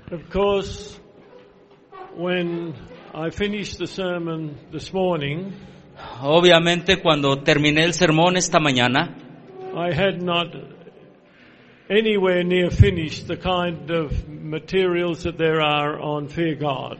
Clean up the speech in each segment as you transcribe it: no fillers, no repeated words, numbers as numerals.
Of course, when I finished the sermon this morning, Obviamente, cuando terminé el sermón esta mañana, I had not anywhere near finished the kind of materials that there are on Fear God.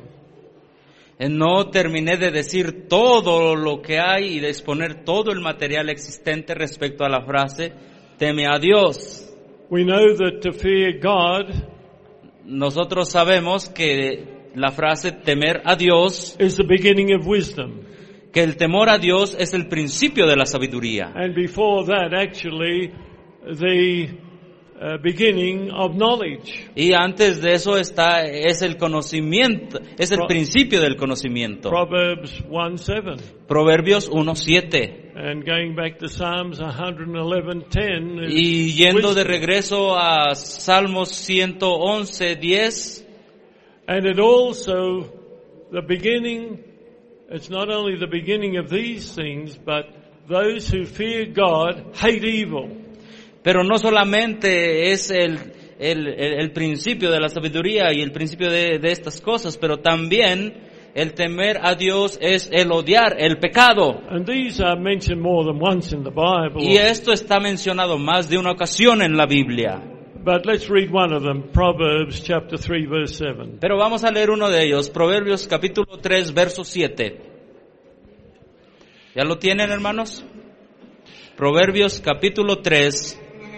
no terminé de decir todo lo que hay y de exponer todo el material existente respecto a la frase, teme a Dios. We know that to fear God Nosotros sabemos que la frase temer a Dios, is the beginning of wisdom. que el temor a Dios es el principio de la sabiduría. And before that, actually, the beginning of knowledge. Y antes de eso es el conocimiento, es el principio del conocimiento. Proverbs 1:7. Proverbios 1:7. And going back to Psalms 111:10. Y yendo de regreso a Salmos 111:10. And it also, the beginning, it's not only the beginning of these things, but those who fear God hate evil. Pero no solamente es el principio de la sabiduría y el principio de estas cosas, pero también el temer a Dios es el odiar el pecado. And these are mentioned more than once in the Bible. Y esto está mencionado más de una ocasión en la Biblia. But let's read one of them, Proverbs chapter 3, verse 7. Pero vamos a leer uno de ellos, Proverbios capítulo 3, verso 7. ¿Ya lo tienen, hermanos? Proverbios capítulo 3,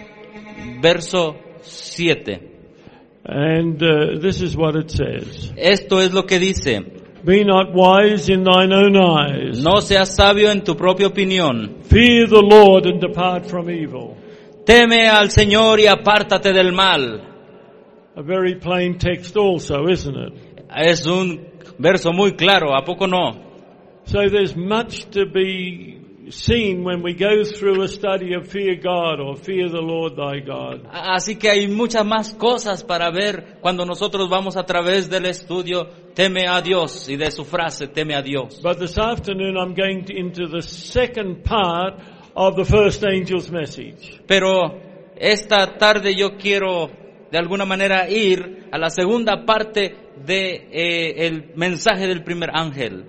verso 7. And this is what it says. Esto es lo que dice: Be not wise in thine own eyes. no seas sabio en tu propia opinión. Fear the Lord and depart from evil. Teme al Señor y apártate del mal. A very plain text also, isn't it? Es un verso muy claro, ¿a poco no? So there's much to be seen when we go through a study of fear God or fear the Lord thy God. Así que hay muchas más cosas para ver cuando nosotros vamos a través del estudio teme a Dios y de su frase teme a Dios. But this afternoon I'm going into the second part of the first angel's message. Pero esta tarde yo quiero de alguna manera ir a la segunda parte de el mensaje del primer ángel.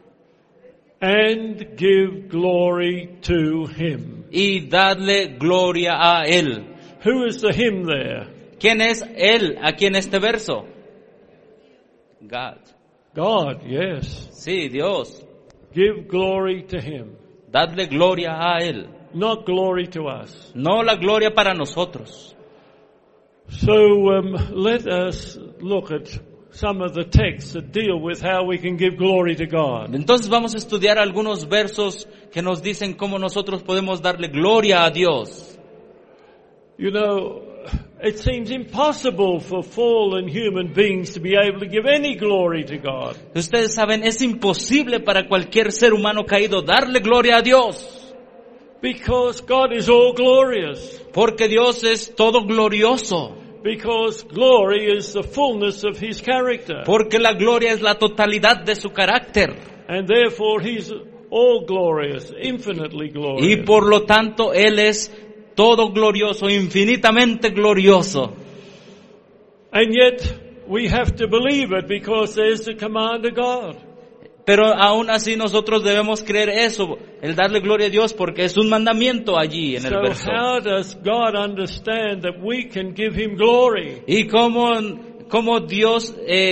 And give glory to him. Y darle gloria a él. Who is the him there? ¿Quién es él aquí en este verso? God. God, yes. Sí, Dios. Give glory to him. Dadle gloria a él. Not glory to us. No la gloria para nosotros. So let us look at some of the texts that deal with how we can give glory to God. Entonces vamos a estudiar algunos versos que nos dicen cómo nosotros podemos darle gloria a Dios. You know, it seems impossible for fallen human beings to be able to give any glory to God. Ustedes saben, es imposible para cualquier ser humano caído darle gloria a Dios. Because God is all glorious. Porque Dios es todo glorioso. Because glory is the fullness of his character. Porque la gloria es la totalidad de su carácter. And therefore he's all glorious, infinitely glorious. Y por lo tanto, Él es todo glorioso, infinitamente glorioso. And yet we have to believe it because there's the command of God. Pero aún así nosotros debemos creer eso, el darle gloria a Dios, porque es un mandamiento allí en el So verso. how does God understand that we can give him glory? Y cómo Dios,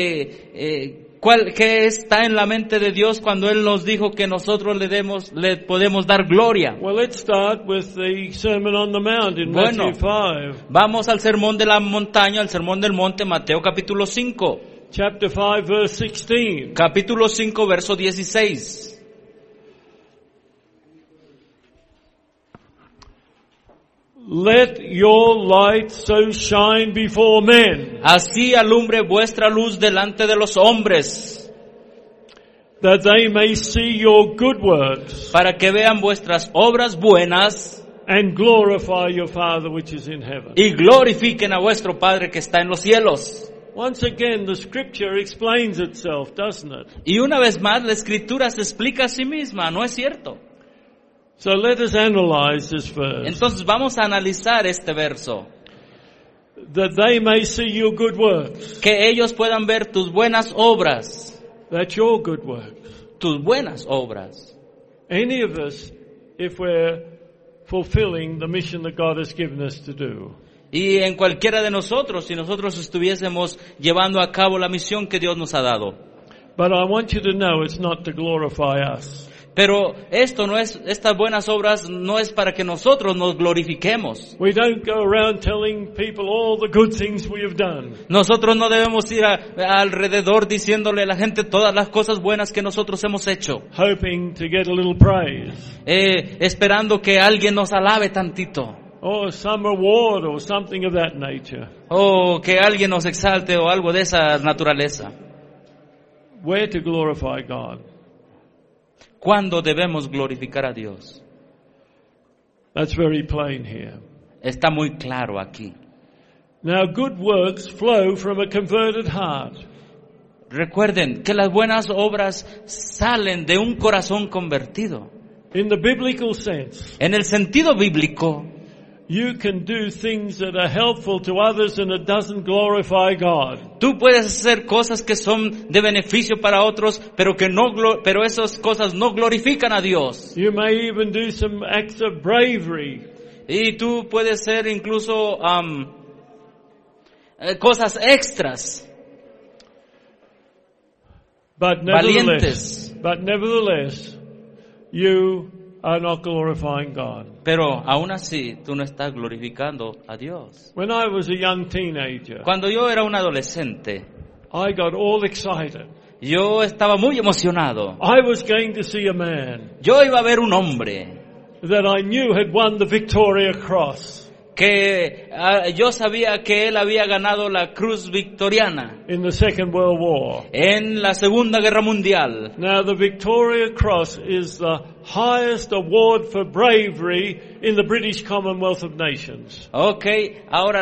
¿qué está en la mente de Dios cuando Él nos dijo que nosotros le podemos dar gloria? Well, let's start with the Sermon on the Mount in Bueno, Matthew 5. Vamos al sermón de la montaña, al sermón del monte, Mateo capítulo 5. Chapter 5, verse 16. Capítulo 5, verso 16. Let your light so shine before men, Así alumbre vuestra luz delante de los hombres, that they may see your good works para que vean vuestras obras buenas and glorify your Father which is in heaven. y glorifiquen a vuestro Padre que está en los cielos. Once again, the scripture explains itself, doesn't it? Y una vez más, la Escritura se explica a sí misma, ¿no es cierto? So let us analyze this verse. Entonces vamos a analizar este verso. that they may see your good works. Que ellos puedan ver tus buenas obras. That's your good works. Tus buenas obras. Any of us, if we're fulfilling the mission that God has given us to do. Y en cualquiera de nosotros, si nosotros estuviésemos llevando a cabo la misión que Dios nos ha dado. But I want you to know it's not to glorify us. Pero esto no es, estas buenas obras no es para que nosotros nos glorifiquemos. We don't go around telling people all the good things we have done. Nosotros no debemos ir alrededor diciéndole a la gente todas las cosas buenas que nosotros hemos hecho. Hoping to get a little praise. Esperando que alguien nos alabe tantito. Or some reward or something of that nature. O que alguien nos exalte o algo de esa naturaleza. We're to glorify God. ¿Cuándo debemos glorificar a Dios? That's very plain here. Está muy claro aquí. Now good works flow from a converted heart. Recuerden que las buenas obras salen de un corazón convertido. In the biblical sense, En el sentido bíblico, you can do things that are helpful to others and it doesn't glorify God. tú puedes hacer cosas que son de beneficio para otros, pero pero esas cosas no glorifican a Dios. You may even do some acts of bravery. Y tú puedes hacer incluso cosas extras. But nevertheless, you are not glorifying God. Pero aún así, tú no estás glorificando a Dios. When I was a young teenager, Cuando yo era un adolescente, I got all excited. yo estaba muy emocionado. I was going to see a man Yo iba a ver un hombre that I knew had won the Victoria Cross que yo sabía que él había ganado la Cruz Victoriana in the Second World War. en la Segunda Guerra Mundial. Now the Victoria Cross is the highest award for bravery in the British Commonwealth of Nations. Okay, ahora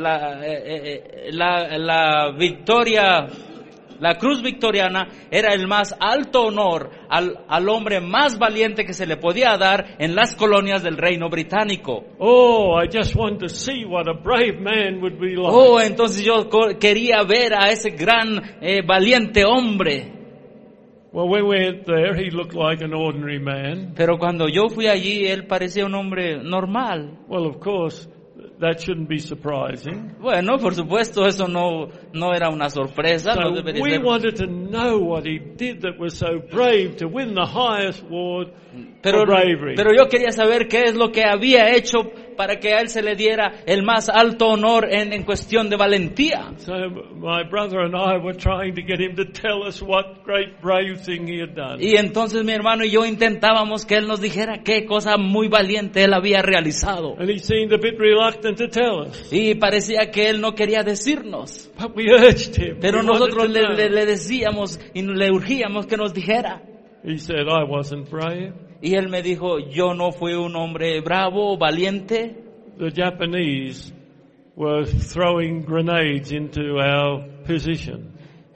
la victoria, la Cruz Victoriana era el más alto honor al hombre más valiente que se le podía dar en las colonias del Reino Británico. Oh, I just wanted to see what a brave man would be like. Oh, entonces yo quería ver a ese gran valiente hombre. Well, when we went there, he looked like an ordinary man. Pero cuando yo fui allí, él parecía un hombre normal. Well, of course, that shouldn't be surprising. Bueno, por supuesto, eso no era una sorpresa. So No debería we ser. wanted to know what he did that was so brave to win the highest award Pero for bravery. yo quería saber qué es lo que había hecho para que a él se le diera el más alto honor en cuestión de valentía. So my brother and I were trying to get him to tell us what great brave thing he had done. Y entonces mi hermano y yo intentábamos que él nos dijera qué cosa muy valiente él había realizado. And he seemed a bit reluctant to tell us. Y parecía que él no quería decirnos. But we urged him. Pero We wanted nosotros to know. le decíamos y le urgíamos que nos dijera. He said, I wasn't brave. Y él me dijo, yo no fui un hombre bravo, valiente. The Japanese were throwing grenades into our position.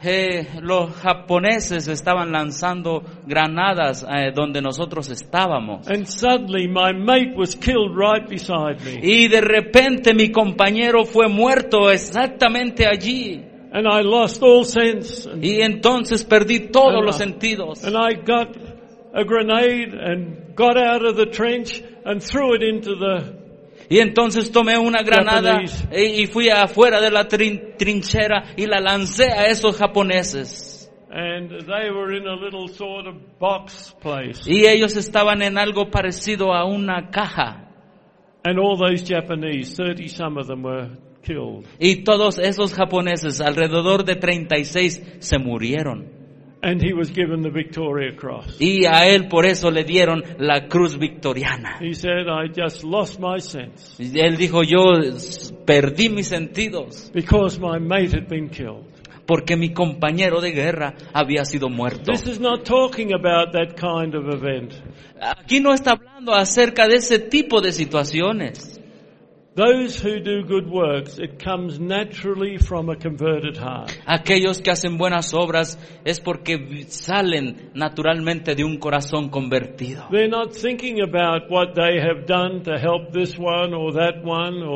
Los japoneses estaban lanzando granadas donde nosotros estábamos. And suddenly my mate was killed right beside me. Y de repente mi compañero fue muerto exactamente allí. And I lost all sense. Y entonces perdí todos los sentidos. And I got a grenade and got out of the trench and threw it into the... Y entonces tomé una granada Japanese. y fui afuera de la trinchera y la lancé a esos japoneses. And they were in a little sort of box place. Y ellos estaban en algo parecido a una caja. And all those Japanese, 30 some of them were killed. Y todos esos japoneses, alrededor de 36, se murieron. And he was given the Victoria Cross. Y a él por eso le dieron la Cruz Victoriana. He said, I just lost my sense Y él dijo, yo perdí mis sentidos because my mate had been killed. porque mi compañero de guerra había sido muerto. This is not talking about that kind of event. Aquí no está hablando acerca de ese tipo de situaciones. Those who do good works, it comes naturally from a converted heart. Aquellos que hacen buenas obras es porque salen naturalmente de un corazón convertido. They're not thinking about what they have done to help this one or that one or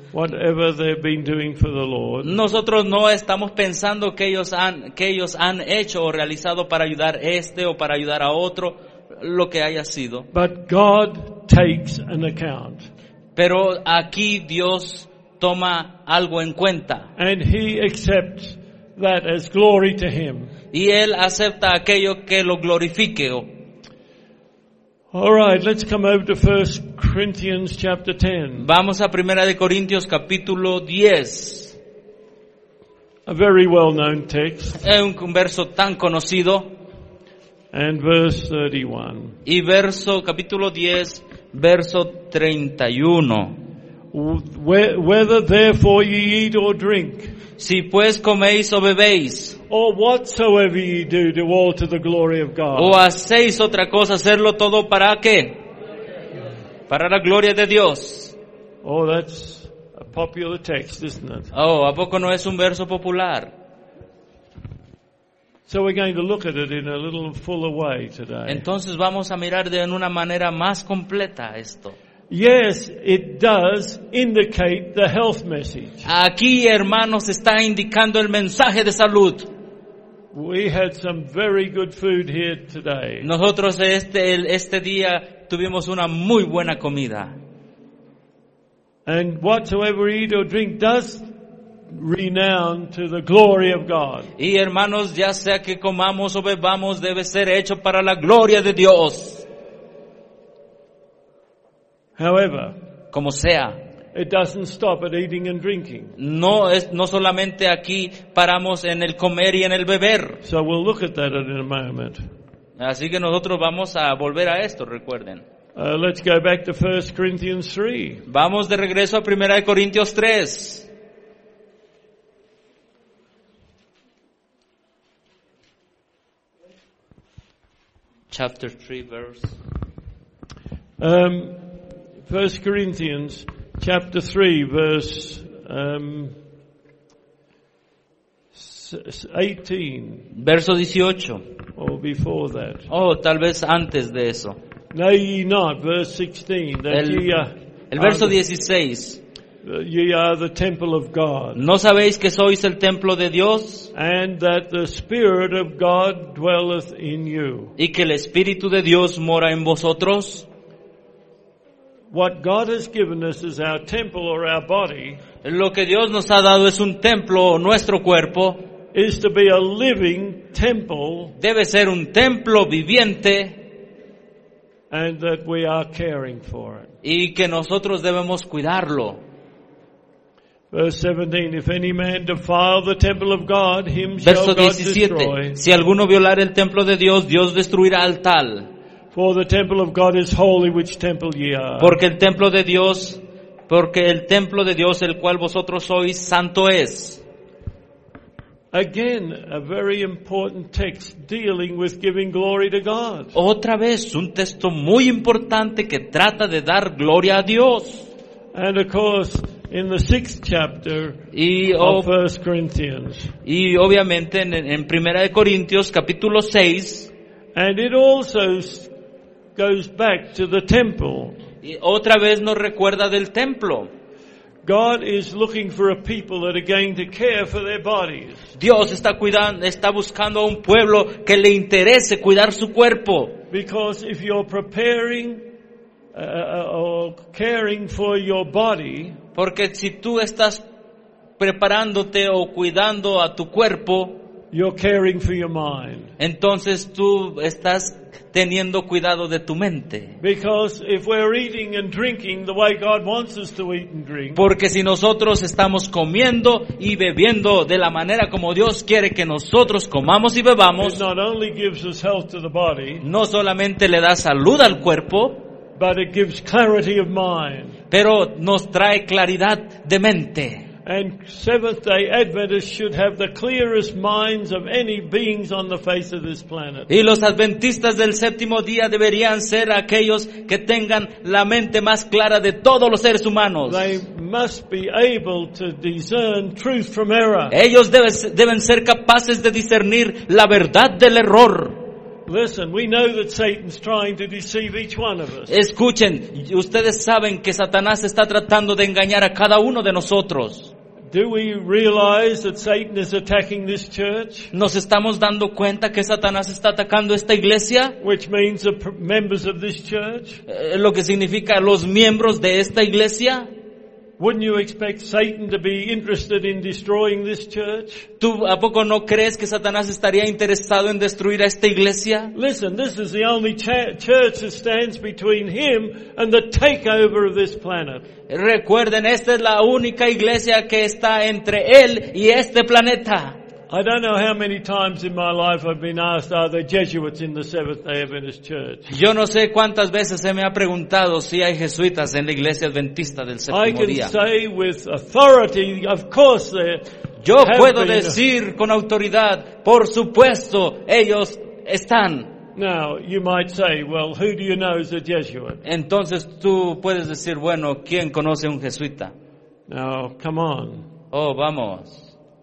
whatever they've been doing for the Lord. Nosotros no estamos pensando que ellos han hecho o realizado para ayudar o para ayudar a otro, lo que haya sido. But God takes an account. Pero aquí Dios toma algo en cuenta. And He accepts that as glory to Him. Y Él acepta aquello que lo glorifique. All right, let's come over to 1 Corinthians chapter 10. Vamos a 1 de Corintios capítulo 10. A very well-known text. Es un verso tan conocido. And verse 31. Y capítulo 10, verso 31. Whether therefore ye eat or drink, si pues coméis o bebéis, or whatsoever ye do all to the glory of God. O hacéis otra cosa, hacerlo todo ¿para qué? Para la gloria de Dios. Oh, that's a popular text, isn't it? Oh, ¿a poco no es un verso popular? So we're going to look at it in a little fuller way today. Entonces vamos a mirar de una manera más completa esto. Yes, it does indicate the health message. Aquí, hermanos, está indicando el mensaje de salud. We had some very good food here today. Nosotros este día tuvimos una muy buena comida. And whatsoever we eat or drink does renown to the glory of God. Y hermanos, ya sea que comamos o bebamos, debe ser hecho para la gloria de Dios. However, como sea, it doesn't stop at eating and drinking. No solamente aquí paramos en el comer y en el beber. So we'll look at that in a moment. Así que nosotros vamos a volver a esto, recuerden. Let's go back to 1 Corinthians 3. Vamos de regreso a 1 de Corintios 3. Chapter 3, verse. 1 Corinthians chapter 3, verse 18. Verso 18. Or before that. Oh, tal vez antes de eso. Know ye not, verse 16, that el verso 16. Ye are the temple of God. ¿No sabéis que sois el templo de Dios? And that the Spirit of God dwelleth in you. Y que el Espíritu de Dios mora en vosotros. What God has given us is our temple or our body. Lo que Dios nos ha dado es un templo, nuestro cuerpo. Is to be a living temple. Debe ser un templo viviente. And that we are caring for it. Y que nosotros debemos cuidarlo. Verse 17, if any man defile the temple of God, him shall God destroy. Si alguno violar el templo de Dios, Dios destruirá al tal. For the temple of God is holy, which temple ye are. Porque el templo de Dios, el cual vosotros sois, santo es. Again, a very important text dealing with giving glory to God. Otra vez, un texto muy importante que trata de dar gloria a Dios. And of course, in the 6th chapter of 1 Corinthians. Y obviamente en 1 de Corintios capítulo 6. And it also goes back to the temple. Y otra vez nos recuerda del templo. God is looking for a people that are going to care for their bodies. Dios está buscando a un pueblo que le interese cuidar su cuerpo. Because if you're preparing or caring for your body, porque si tú estás preparándote o cuidando a tu cuerpo, you're caring for your mind. Entonces tú estás teniendo cuidado de tu mente. Because if we're eating and drinking the way God wants us to eat and drink, porque si nosotros estamos comiendo y bebiendo de la manera como Dios quiere que nosotros comamos y bebamos, it not only gives us health to the body, no solamente le da salud al cuerpo, but it gives clarity of mind. Pero nos trae claridad de mente. And Seventh-day Adventists should have the clearest minds of any beings on the face of this planet. Y los adventistas del séptimo día deberían ser aquellos que tengan la mente más clara de todos los seres humanos. They must be able to discern truth from error. Ellos deben ser capaces de discernir la verdad del error. Listen, we know that Satan's trying to deceive each one of us. Escuchen, ustedes saben que Satanás está tratando de engañar a cada uno de nosotros. Do we realize that Satan is attacking this church? ¿Nos estamos dando cuenta que Satanás está atacando esta iglesia? Which means the members of this church? Lo que significa los miembros de esta iglesia. Wouldn't you expect Satan to be interested in destroying this church? ¿Tú a poco no crees que Satanás estaría interesado en destruir a esta iglesia? Listen, this is the only church that stands between him and the takeover of this planet. Recuerden, esta es la única iglesia que está entre él y este planeta. I don't know how many times in my life I've been asked, are there Jesuits in the Seventh-day Adventist Church? Yo no sé cuántas veces se me ha preguntado si hay jesuitas en la iglesia adventista del I séptimo can día. say with authority, of course there Yo have puedo been. decir con autoridad, por supuesto, ellos están. Now, you might say, well, who do you know is a Jesuit? Entonces tú puedes decir, bueno, ¿quién conoce a un jesuita? Now, come on. Oh, vamos.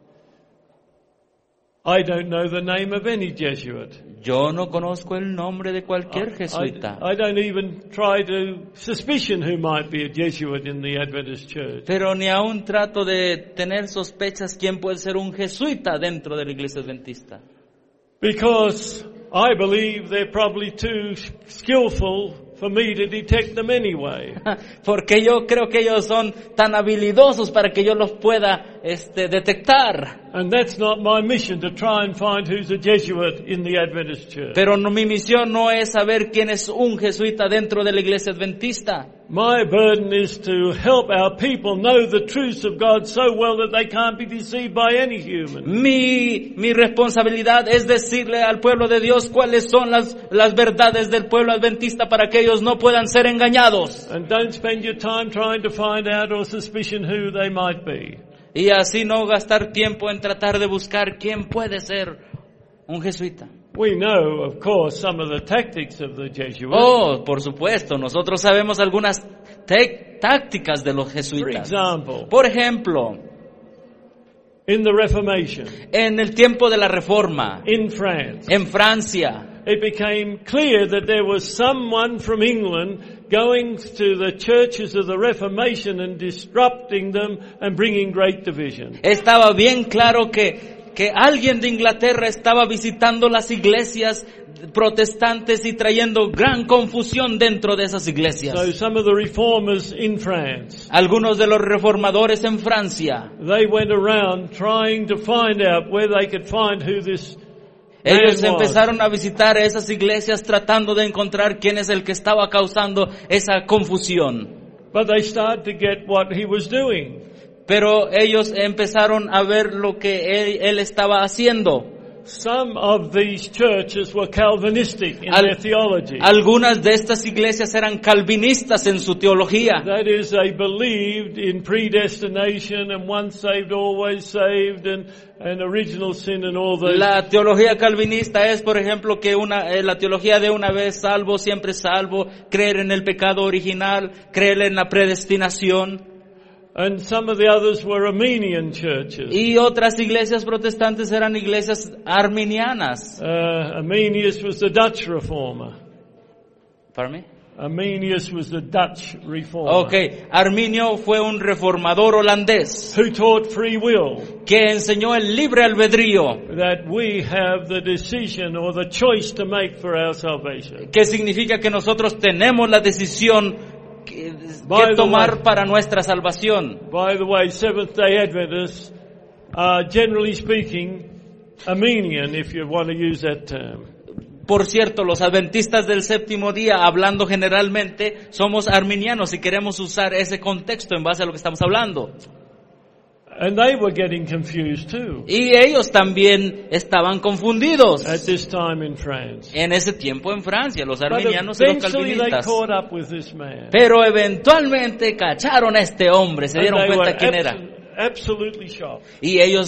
I don't know the name of any Jesuit. Yo no conozco el nombre de cualquier jesuita. I don't even try to suspicion who might be a Jesuit in the Adventist Church. Pero ni aún trato de tener sospechas quién puede ser un jesuita dentro de la iglesia adventista. Because I believe they're probably too skillful for me to detect them anyway. Porque yo creo que ellos son tan habilidosos para que yo los pueda detectar. And that's not my mission, to try and find who's a Jesuit in the Adventist Church. Pero mi misión no es saber quién es un jesuita dentro de la iglesia adventista. My burden is to help our people know the truths of God so well that they can't be deceived by any human. Mi responsabilidad es decirle al pueblo de Dios cuáles son las verdades del pueblo adventista para que ellos no puedan ser engañados. And don't spend your time trying to find out or suspicion who they might be. Y así no gastar tiempo en tratar de buscar quién puede ser un jesuita. We know, of course, some of the tactics of the Jesuits. Oh, por supuesto, nosotros sabemos algunas tácticas de los For jesuitas. example, Por ejemplo, in the Reformation, en el tiempo de la Reforma, in France, en Francia, it became clear that there was someone from England going to the churches of the Reformation and disrupting them and bringing great division. estaba bien claro que alguien de Inglaterra estaba visitando las iglesias protestantes y trayendo gran confusión dentro de esas So iglesias. some of the reformers in France, Algunos de los reformadores en Francia, they went around trying to find out where they could find who this ellos man was. empezaron a visitar esas iglesias tratando de encontrar quién es el que estaba causando esa confusión. But they started to get what he was doing. Pero ellos empezaron a ver lo que él estaba haciendo. Some of these churches were Calvinistic in their theology. Algunas de estas iglesias eran calvinistas en su teología. That is, they believed in predestination and once saved, always saved, and original sin and all those. La teología calvinista es, por ejemplo, que la teología de una vez salvo, siempre salvo, creer en el pecado original, creer en la predestinación. And some of the others were Armenian churches. Y otras iglesias protestantes eran iglesias arminianas. Arminius was the Dutch reformer. ¿Pardon me? Arminius was the Dutch reformer. Okay, Arminio fue un reformador holandés Who taught free will. que enseñó el libre albedrío, That we have the decision or the choice to make for our salvation. que significa que nosotros tenemos la decisión que tomar para nuestra salvación. By the way, Seventh-day Adventists are, generally speaking, Armenian, if you want to use that term. Por cierto, los adventistas del séptimo día, hablando generalmente, somos arminianos y queremos usar ese contexto en base a lo que estamos hablando. And they were getting confused too Y ellos también estaban confundidos at this time in France. en ese tiempo en Francia, los But arminianos y los eventually they calvinistas. caught up with this man. Pero eventualmente cacharon a este hombre, se And dieron they cuenta were quién era. absolutely shocked. Y ellos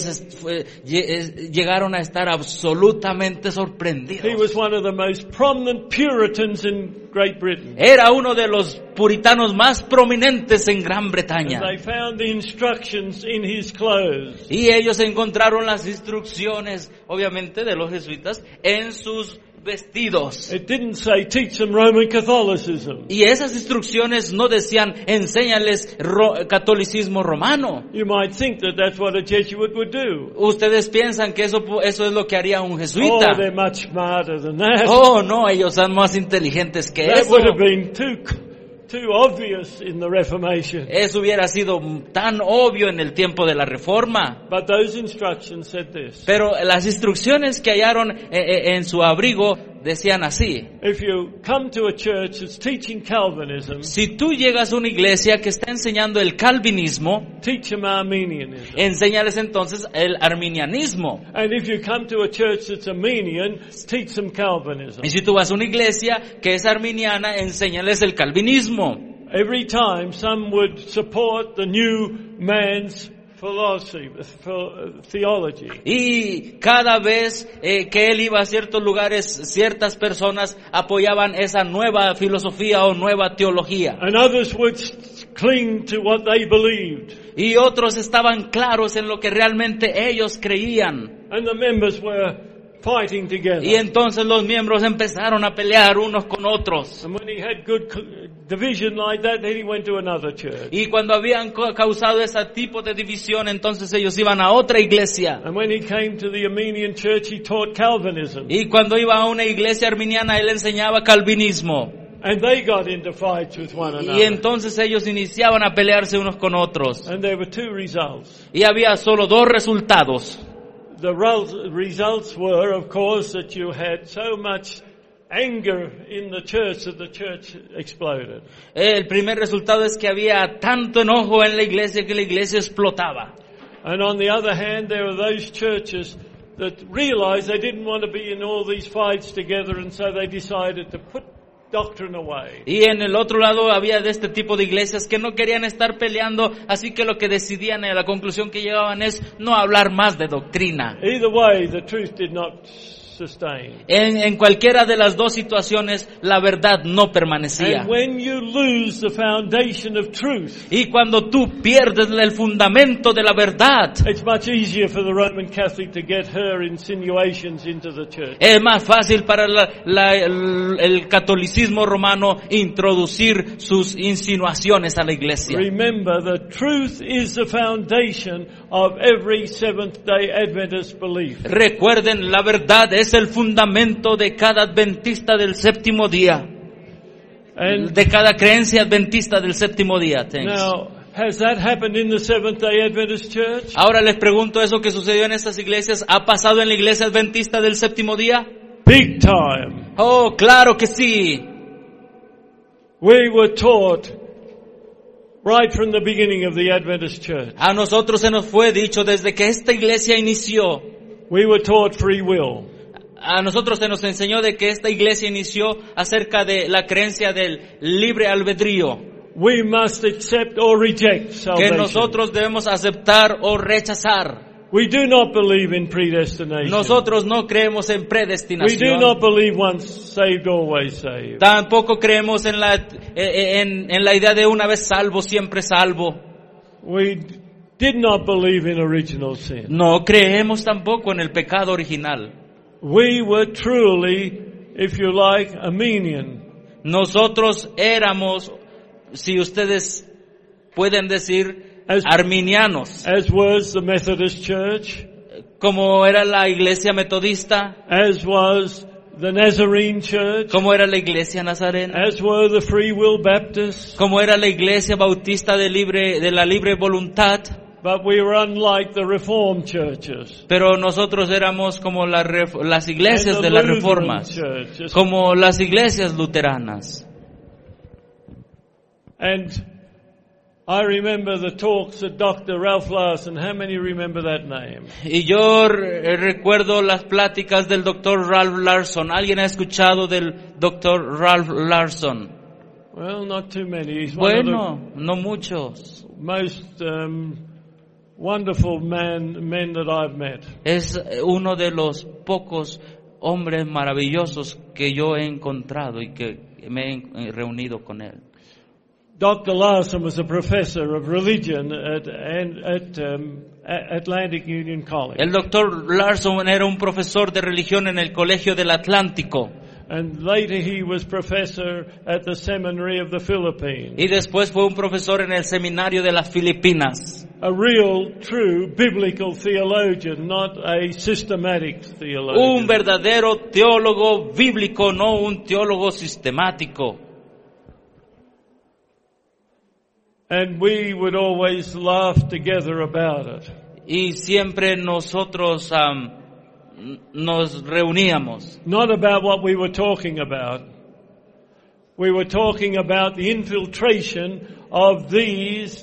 llegaron a estar absolutamente He sorprendidos. was one of the most prominent Puritans in Great Britain. Era uno de los puritanos más prominentes en Gran Bretaña. And they found the instructions in his clothes. Y ellos encontraron las instrucciones, obviamente, de los jesuitas en sus vestidos. It didn't say teach them Roman Catholicism. Y esas instrucciones no decían enséñales catolicismo romano. You might think that that's what a Jesuit would do. Ustedes piensan que eso es lo que haría un jesuita. Oh, they're much smarter than that. Oh, no, ellos son más inteligentes que That eso. would have been too obvious in the Reformation. Eso hubiera sido tan obvio en el tiempo de la Reforma. But those instructions said this. Pero las instrucciones que hallaron en su abrigo decían así. If you come to a church that's teaching Calvinism, Si tú llegas a una iglesia que está enseñando el calvinismo, teach them Arminianism. enséñales entonces el arminianismo. And if you come to a church that's Arminian, teach them Calvinism. Y si tú vas a una iglesia que es arminiana, enséñales el calvinismo. Every time some would support the new man's theology. Y cada vez que él iba a ciertos lugares, ciertas personas apoyaban esa nueva filosofía o nueva teología. And others would cling to what they believed. Y otros estaban claros en lo que realmente ellos creían. And the members were fighting together. Y entonces los miembros empezaron a pelear unos con otros. And when he had good division like that, then he went to another church. Y cuando habían causado ese tipo de división, entonces ellos iban a otra iglesia. And when he came to the Armenian church, he taught Calvinism. Y cuando iba a una iglesia arminiana, él enseñaba calvinismo. And they got into fights with one Y another. entonces ellos iniciaban a pelearse unos con otros. And there were two results. Y había solo dos resultados. The results were, of course, that you had so much anger in the church that the church exploded. El primer resultado es que había tanto enojo en la iglesia que la iglesia explotaba. And on the other hand, there were those churches that realized they didn't want to be in all these fights together, and so they decided to put doctrine away. Y en el otro lado había de este tipo de iglesias que no querían estar peleando, así que lo que decidían, a la conclusión que llegaban es no hablar más de doctrina. Either way, the truth did not sustain. En cualquiera de las dos situaciones, la verdad no permanecía. And when you lose the foundation of truth, Y cuando tú pierdes el fundamento de la verdad, it's much easier for the Roman Catholic to get her insinuations into the church. es más fácil para el catolicismo romano introducir sus insinuaciones a la iglesia. Remember, the truth is the foundation of every Seventh-day Adventist belief. Recuerden, la verdad es el fundamento de cada adventista del séptimo día, And de cada creencia adventista del séptimo día. Thanks. now, has that happened in the Seventh-day Adventist church? Ahora les pregunto, ¿eso que sucedió en estas iglesias ha pasado en la iglesia adventista del séptimo día? Big time. Oh, claro que sí. We were taught right from the beginning of the Adventist church. A nosotros se nos fue dicho desde que esta iglesia inició. We were taught free will. A nosotros se nos enseñó de que esta iglesia inició acerca de la creencia del libre albedrío. We must accept or reject Que salvation. nosotros debemos aceptar o rechazar. We do not believe in predestination. Nosotros no creemos en We do predestinación. not believe once saved, always saved. Tampoco creemos en la idea de una vez salvo, siempre salvo. We did not believe in original sin. No creemos tampoco en el pecado original. We were truly, if you like, Armenian. Nosotros éramos, si ustedes pueden decir, arminianos, As was the Methodist Church, como era la iglesia metodista, as was the Nazarene Church, como era la iglesia nazarena, as were the Free Will Baptists, como era la iglesia bautista de la libre voluntad. but we were unlike the Reformed churches. Pero nosotros éramos como las iglesias and de the las Lutheran reformas, churches. como las iglesias luteranas. And I remember the talks of Dr. Ralph Larson. How many remember that name? Y yo recuerdo las pláticas del Dr. Ralph Larson. ¿Alguien ha escuchado del Dr. Ralph Larson? Well, not too many. He's one of Bueno, no muchos. the most wonderful men that I've met. Es uno de los pocos hombres maravillosos que yo he encontrado y que me he reunido con él. Dr. Larson was a professor of religion at Atlantic Union College. El doctor Larson era un profesor de religión en el Colegio del Atlántico. And later he was professor at the seminary of the Philippines. Y después fue un profesor en el seminario de las Filipinas. A real, true, biblical theologian, not a systematic theologian. Un verdadero teólogo bíblico, no un teólogo sistemático. And we would always laugh together about it. Y siempre nosotros nos reuníamos. Not about what we were talking about. We were talking about the infiltration of these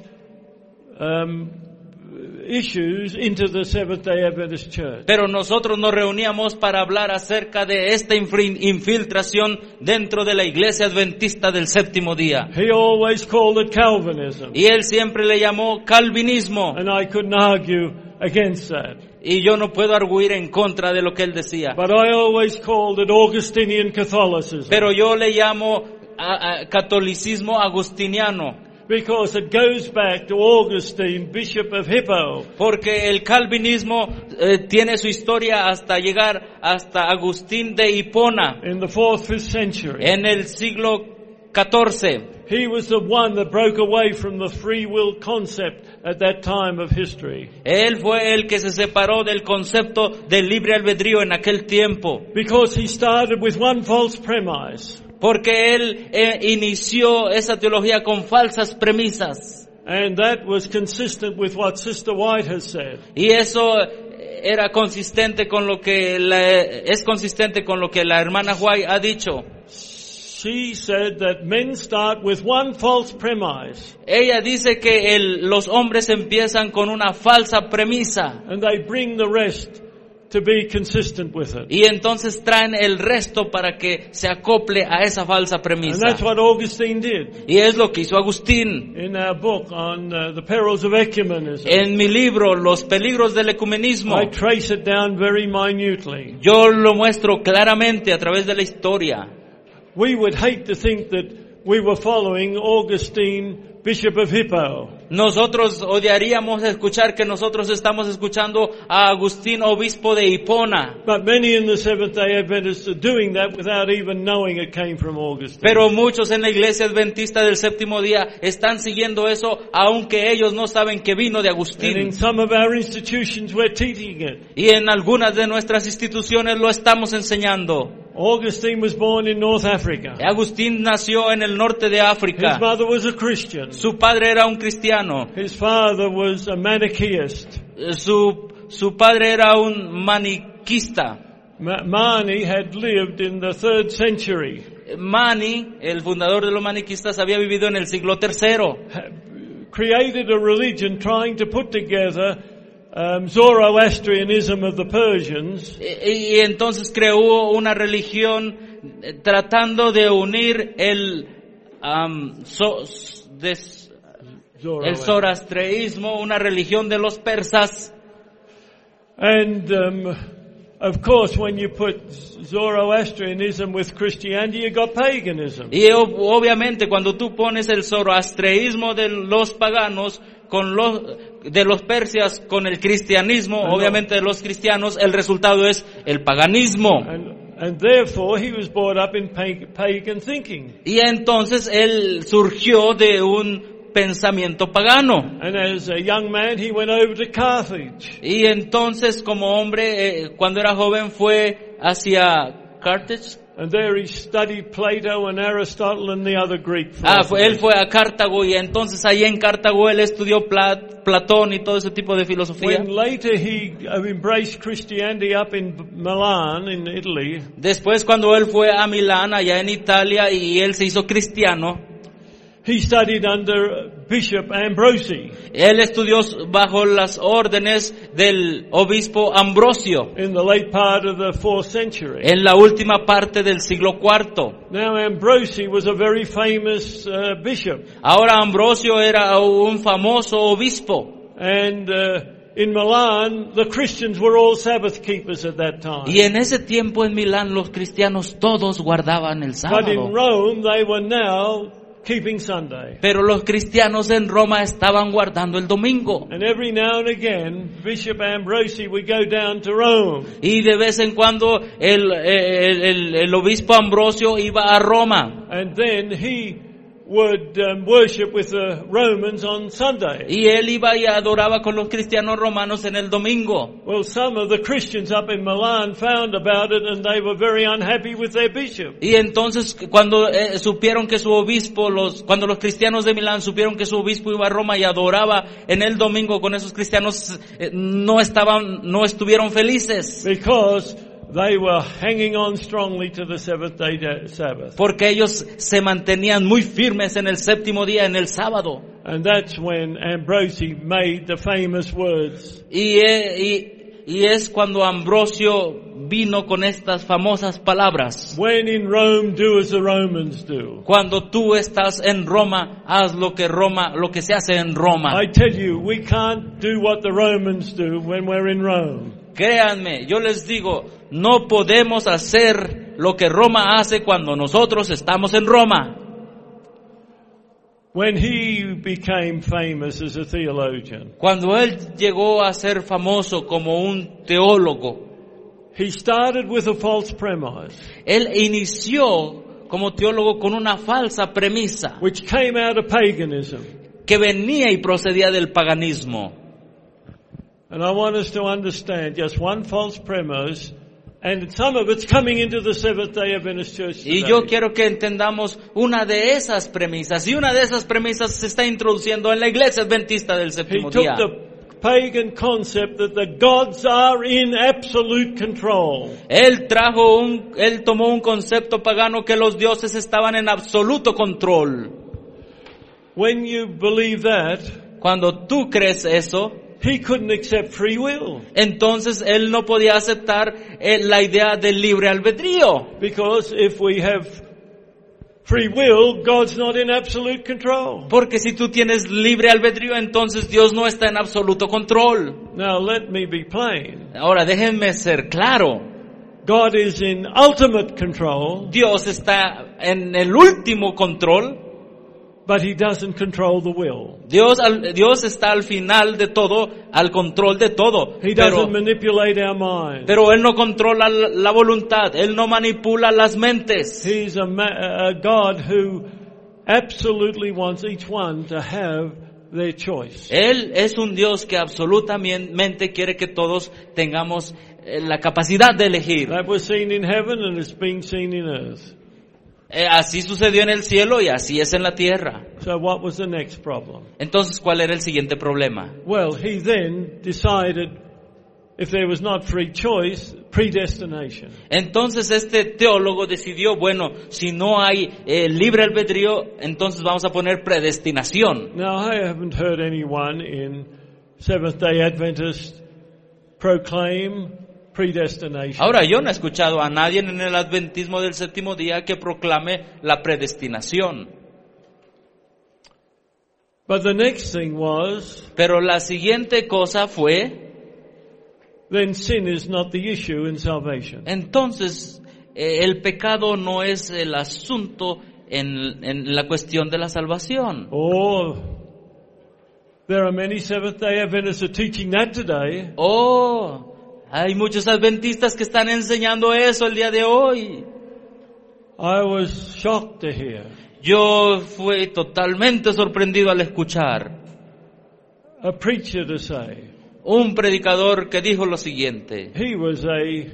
issues into the Seventh-day Adventist Church. Pero nosotros nos reuníamos para hablar acerca de esta infiltración dentro de la Iglesia Adventista del Séptimo Día. He always called it Calvinism. Y él siempre le llamó calvinismo. And I couldn't argue against that. Y yo no puedo arguir en contra de lo que él decía. But I always called it Augustinian Catholicism. Pero yo le llamo catolicismo agustiniano. Because it goes back to Augustine, Bishop of Hippo. Porque el calvinismo tiene su historia hasta llegar hasta Agustín de Hipona. In the 4th, 5th century. En el siglo XIV. He was the one that broke away from the free will concept at that time of history. Él fue el que se separó del concepto del libre albedrío en aquel tiempo. Because he started with one false premise. Porque él inició esa teología con falsas premisas. And that was consistent with what Sister White has said. Y eso era consistente con lo que es consistente con lo que la hermana White ha dicho. She said that men start with one false premise. Ella dice que los hombres empiezan con una falsa premisa. And they bring the rest to be consistent with it. Y entonces traen el resto para que se acople a esa falsa premisa. And that's what Augustine did. Y es lo que hizo Agustín. In our book on the perils of ecumenism. En mi libro, Los peligros del ecumenismo. I trace it down very minutely. Yo lo muestro claramente a través de la historia. We would hate to think that we were following Augustine, Bishop of Hippo. Nosotros odiaríamos escuchar que nosotros estamos escuchando a Agustín, obispo de Hipona. But many in the Seventh-day Adventists are doing that without even knowing it came from Augustine. Pero muchos en la Iglesia Adventista del Séptimo Día están siguiendo eso, aunque ellos no saben que vino de And in Agustín. some of our institutions we're teaching it. Y en algunas de nuestras instituciones lo estamos enseñando. Augustine was born in North Africa. Agustín nació en el norte de África. His mother was a Christian. Su padre era un cristiano. His father was a Manichaeist. Su padre era un maniquista. Mani had lived in the 3rd century. Mani, el fundador de los maniquistas, había vivido en el siglo III. Created a religion trying to put together Zoroastrianism of the Persians. Y entonces creó una religión tratando de unir el zoroastreísmo, una religión de los persas. And of course, when you put Zoroastrianism with Christianity, you got paganism. Y obviamente cuando tú pones el zoroastreísmo de los paganos con de los persias con el cristianismo, obviamente de los cristianos, el resultado es el paganismo. And therefore he was brought up in pagan thinking. Y entonces él surgió de un pensamiento pagano. And as a young man he went over to Carthage. Y entonces como hombre, cuando era joven fue hacia Carthage. And there he studied Plato and Aristotle and the other Greek philosophers. Él fue a Cartago y entonces ahí en Cartago él estudió Platón y todo ese tipo de filosofía. When later he embraced Christianity up in Milan in Italy. Después cuando él fue a Milán allá en Italia y él se hizo cristiano. He studied under Bishop Ambrosi. Él estudió bajo las órdenes del obispo Ambrosio. In the late part of the 4th century. En la última parte del siglo IV. Now Ambrosi was a very famous bishop. Ahora Ambrosio era un famoso obispo. And in Milan, the Christians were all Sabbath keepers at that time. Y en ese tiempo en Milán los cristianos todos guardaban el sábado. But in Rome, they were now keeping Sunday. Pero los cristianos en Roma estaban guardando el domingo. And every now and again, Bishop Ambrosi would go down to Rome. Y de vez en cuando el obispo Ambrosio iba a Roma. And then he would worship with the Romans on Sunday. Y él iba y adoraba con los cristianos romanos en el domingo. Well, some of the Christians up in Milan found about it and they were very unhappy with their bishop. Y entonces cuando supieron que su obispo, cuando los cristianos de Milán supieron que su obispo iba a Roma y adoraba en el domingo con esos cristianos, no estuvieron felices. Because they were hanging on strongly to the seventh day Sabbath. Porque ellos se mantenían muy firmes en el séptimo día, en el sábado. And that's when Ambrosi made the famous words. Y es cuando Ambrosio vino con estas famosas palabras. When in Rome, do as the Romans do. Cuando tú estás en Roma, haz lo que se hace en Roma. I tell you, we can't do what the Romans do when we're in Rome. Créanme, yo les digo, no podemos hacer lo que Roma hace cuando nosotros estamos en Roma. When he became famous as a theologian, Cuando él llegó a ser famoso como un teólogo, he started with a false premise, él inició como teólogo con una falsa premisa which came out of paganism. que venía y procedía del paganismo. And I want us to understand just one false premise, and some of it's coming into the Seventh-day Adventist Church today. Y yo quiero que entendamos una de esas premisas, y una de esas premisas se está introduciendo en la iglesia adventista del He séptimo took día. the pagan concept that the gods are in absolute control. Él tomó un concepto pagano que los dioses estaban en absoluto control. When you believe that, Cuando tú crees eso, he couldn't accept free will. entonces él no podía aceptar la idea del libre albedrío. Because if we have free will, God's not in absolute control. Porque si tú tienes libre albedrío, entonces Dios no está en absoluto control. Now let me be plain. Ahora déjenme ser claro. God is in ultimate control, Dios está en el último control. but he doesn't control the will. Dios está al final de todo, al control de todo. He doesn't manipulate our mind. Pero Él no controla la voluntad, Él no manipula las mentes. He's a God who absolutely wants each one to have their choice. Él es un Dios que absolutamente quiere que todos tengamos la capacidad de elegir. That was seen in heaven and it's being seen in earth. Así sucedió en el cielo y así es en la tierra. So what was the next problem? Entonces, ¿cuál era el siguiente problema? Well, he then decided if there was not free choice, predestination. Entonces este teólogo decidió, bueno, si no hay libre albedrío, entonces vamos a poner predestinación. Now, I haven't heard anyone in Seventh-day Adventist proclaim predestination. Ahora, yo no he escuchado a nadie en el adventismo del séptimo día que proclame la predestinación. But the next thing was, Pero la siguiente cosa fue, then sin is not the issue in salvation. entonces, el pecado no es el asunto en la cuestión de la salvación. Oh, there are many Seventh-day Adventists who are teaching that today. Oh, hay muchos adventistas que están enseñando eso el día de hoy. I was shocked to hear Yo fui totalmente sorprendido al escuchar a preacher to say, un predicador que dijo lo siguiente. he was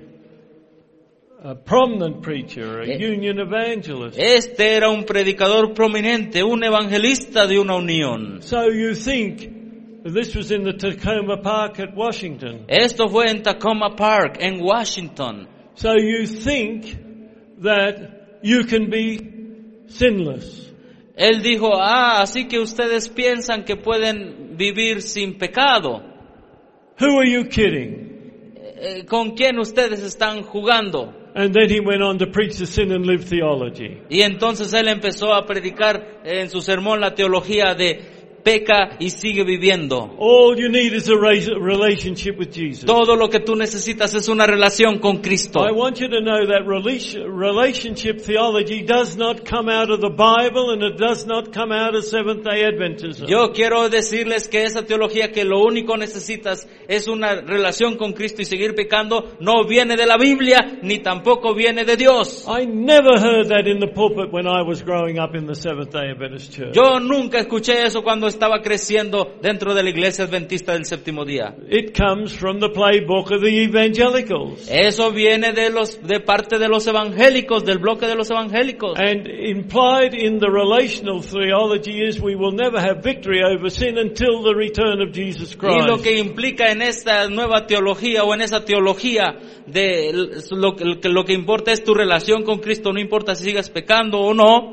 a prominent preacher, a union evangelist. Este era un predicador prominente, un evangelista de una unión. So you think, this was in the Tacoma Park at Washington. Esto fue en Tacoma Park, en Washington. So you think that you can be sinless. Él dijo, así que ustedes piensan que pueden vivir sin pecado. Who are you kidding? ¿Con quién ustedes están jugando? And then he went on to preach the sin and live theology. Y entonces él empezó a predicar en su sermón la teología de peca y sigue viviendo. All you need is a relationship with Jesus. Todo lo que tú necesitas es una relación con Cristo. I want you to know that relationship theology does not come out of the Bible and it does not come out of Seventh-day Adventism. Yo quiero decirles que esa teología que lo único necesitas es una relación con Cristo y seguir pecando no viene de la Biblia ni tampoco viene de Dios. I never heard that in the pulpit when I was growing up in the Seventh-day Adventist church. Yo nunca escuché eso cuando estaba creciendo dentro de la iglesia adventista del séptimo día. It comes from the playbook of the evangelicals. Eso viene de parte de los evangélicos, del bloque de los evangélicos. And implied in the relational theology is we will never have victory over sin until the return of Jesus Christ. Y lo que implica en esta nueva teología o en esa teología de lo que importa es tu relación con Cristo, no importa si sigas pecando o no.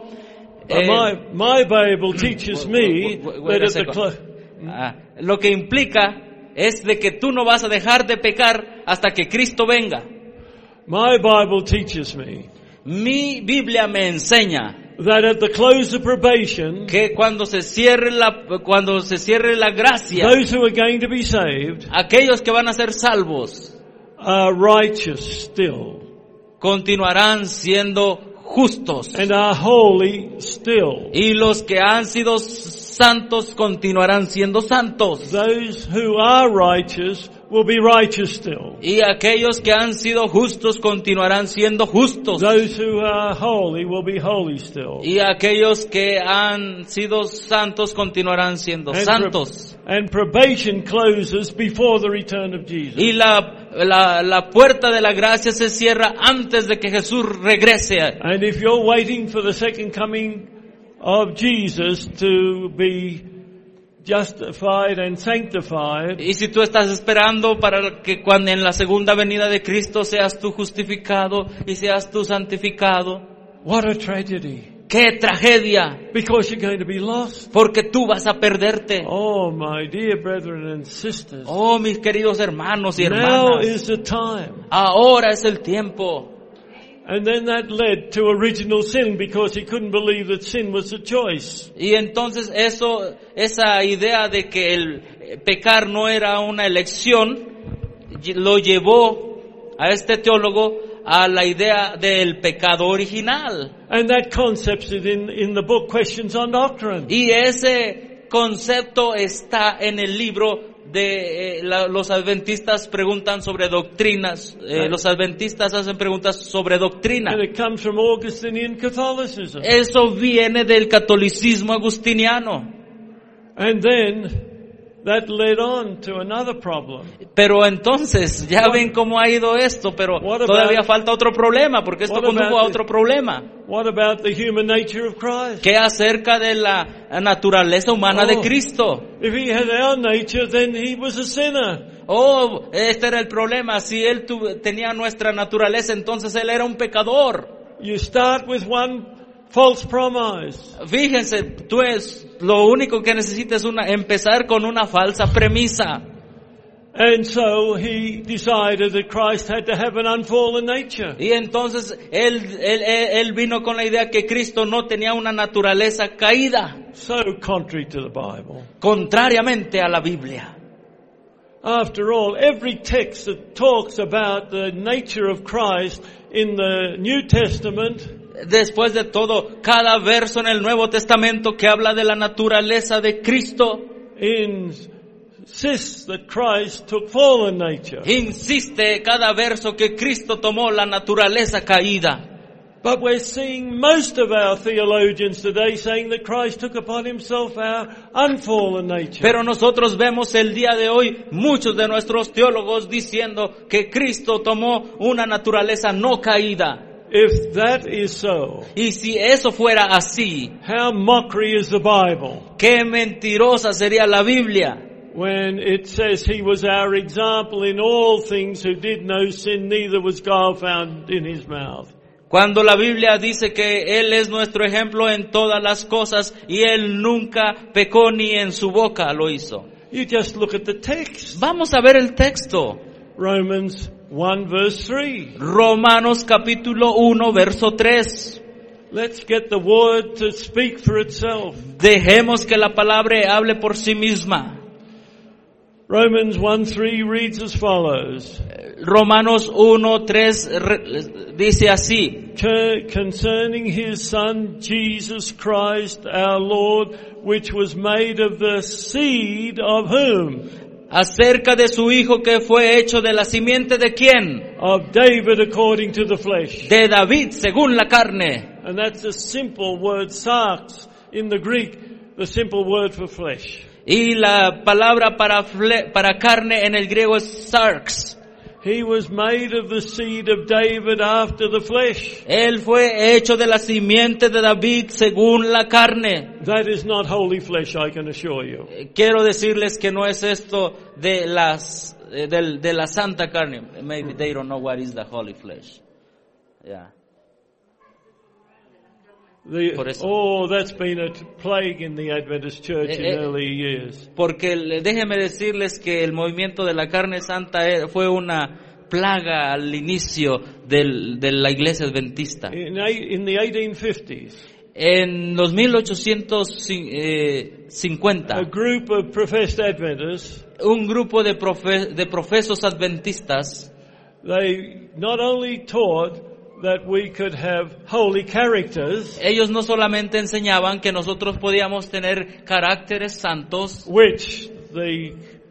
My Bible teaches me that lo que implica es de que tú no vas a dejar de pecar hasta que Cristo venga. My Bible teaches me Mi Biblia me enseña that at the close of probation, que cuando se cierre la gracia, those who are going to be saved aquellos que van a ser salvos are righteous still continuarán siendo justos, and are holy still. y los que han sido santos continuarán siendo santos, Those who are righteous will be righteous still. y aquellos que han sido justos continuarán siendo justos, Those who are holy will be holy still. y aquellos que han sido santos continuarán siendo santos. And probation closes before the return of Jesus. Y la puerta de la gracia se cierra antes de que Jesús regrese. And if you're waiting for the second coming of Jesus to be justified and sanctified, Y si tú estás esperando para que cuando en la segunda venida de Cristo seas tú justificado y seas tú santificado, what a tragedy. ¡qué tragedia! Because you're going to be lost. Porque tú vas a perderte. Oh, my dear brethren and sisters. Oh, mis queridos hermanos y Now hermanas, is the time. ahora es el tiempo. And then that led to original sin because he couldn't believe that sin was a choice. Y entonces esa idea de que el pecar no era una elección, lo llevó a este teólogo a la idea del pecado original. And that concept's in the book Questions on Doctrine. Y ese concepto está en el libro de los adventistas preguntan sobre doctrinas. Los adventistas hacen preguntas sobre doctrina. And it comes from Augustinian Catholicism. Eso viene del catolicismo agustiniano. And then that led on to another problem. Pero entonces, ya ven cómo ha ido esto, pero todavía falta otro problema, porque esto condujo a otro problema. What about the human nature of Christ? ¿Qué acerca de la naturaleza humana de Cristo? If he had our nature, then he was a sinner. Oh, este era el problema. Si él tenía nuestra naturaleza, entonces él era un pecador. You start with one false promise. Fíjense, lo único que necesitas es empezar con una falsa premisa. And so he decided that Christ had to have an unfallen nature. Y entonces él vino con la idea que Cristo no tenía una naturaleza caída. So contrary to the Bible. Contrariamente a la Biblia. After all, every text that talks about the nature of Christ in the New Testament, después de todo, cada verso en el Nuevo Testamento que habla de la naturaleza de Cristo insists that Christ took fallen nature. Insiste cada verso que Cristo tomó la naturaleza caída. But we're seeing most of our theologians today saying that Christ took upon himself our unfallen nature. Pero nosotros vemos el día de hoy muchos de nuestros teólogos diciendo que Cristo tomó una naturaleza no caída. If that is so, y si eso fuera así, how mockery is the Bible? Qué mentirosa sería la Biblia. When it says he was our example in all things who did no sin, neither was guile found in his mouth. Cuando la Biblia dice que Él es nuestro ejemplo en todas las cosas y Él nunca pecó ni en su boca lo hizo. You just look at the text. Vamos a ver el texto. Romans 1 verse 3. Romanos capítulo 1 verso 3. Let's get the word to speak for itself. Dejemos que la palabra hable por sí misma. Romans 1:3 reads as follows. Romanos 1:3 dice así: Concerning his Son, Jesus Christ our Lord, which was made of the seed of whom? Acerca de su Hijo, que fue hecho de la simiente de quién? Of David according to the flesh. De David según la carne. And that's a simple word, sarx, in the Greek, the simple word for flesh. Y la palabra para carne en el griego es sarx. He was made of the seed of David after the flesh. Él fue hecho de la simiente de David según la carne. That is not holy flesh, I can assure you. Quiero decirles que no es esto de la santa carne. Maybe they don't know what is the holy flesh. Yeah. That's been a plague in the Adventist church in early years. Porque déjenme decirles que el movimiento de la carne santa fue una plaga al inicio de la iglesia adventista. In the 1850s. En los 1850. A group of professed Adventists. Un grupo de profesos adventistas. They not only taught that we could have holy characters. Ellos no solamente enseñaban que nosotros podíamos tener caracteres santos, which the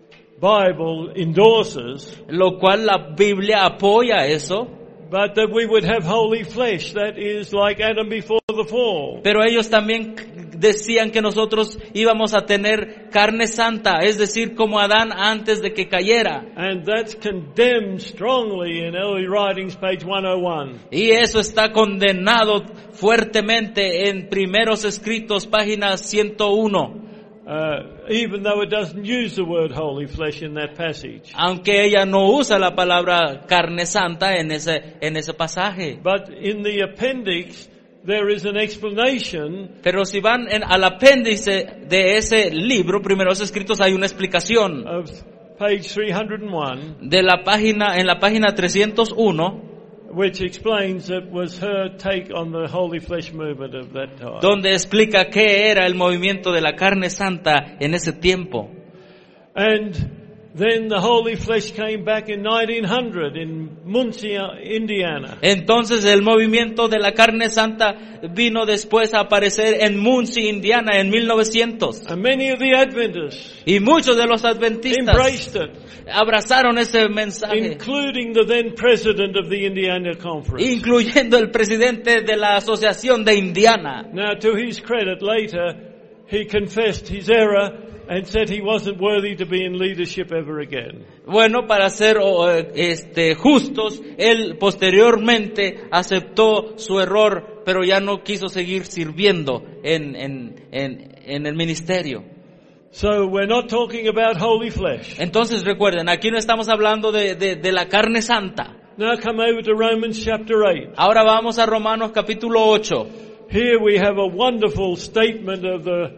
Bible endorses, lo cual la Biblia apoya eso, but that we would have holy flesh, that is like Adam before the fall. Pero ellos también decían que nosotros íbamos a tener carne santa, es decir, como Adán antes de que cayera. And that's condemned strongly in early writings, page 101. Y eso está condenado fuertemente en Primeros Escritos, página 101. Even though it doesn't use the word holy flesh in that passage. Aunque ella no usa la palabra carne santa en ese pasaje. But in the appendix there is an explanation. Pero si van al apéndice de ese libro, Primeros Escritos, hay una explicación. Of page 301. En la página 301. Which explains that was her take on the holy flesh movement of that time. Donde explica qué era el movimiento de la carne santa en ese tiempo. And then the holy flesh came back in 1900 in Muncie, Indiana. Entonces el movimiento de la carne santa vino después a aparecer en Muncie, Indiana, en 1900. And many of the Adventists y muchos de los adventistas embraced it. Abrazaron ese mensaje, including the then president of the Indiana Conference, incluyendo el presidente de la Asociación de Indiana. Now, to his credit, later he confessed his error and said he wasn't worthy to be in leadership ever again. Bueno, para ser justos, él posteriormente aceptó su error, pero ya no quiso seguir sirviendo en el ministerio. So we're not talking about holy flesh. Entonces recuerden, aquí no estamos hablando de la carne santa. Now come over to Romans chapter 8. Ahora vamos a Romanos capítulo 8. Here we have a wonderful statement of the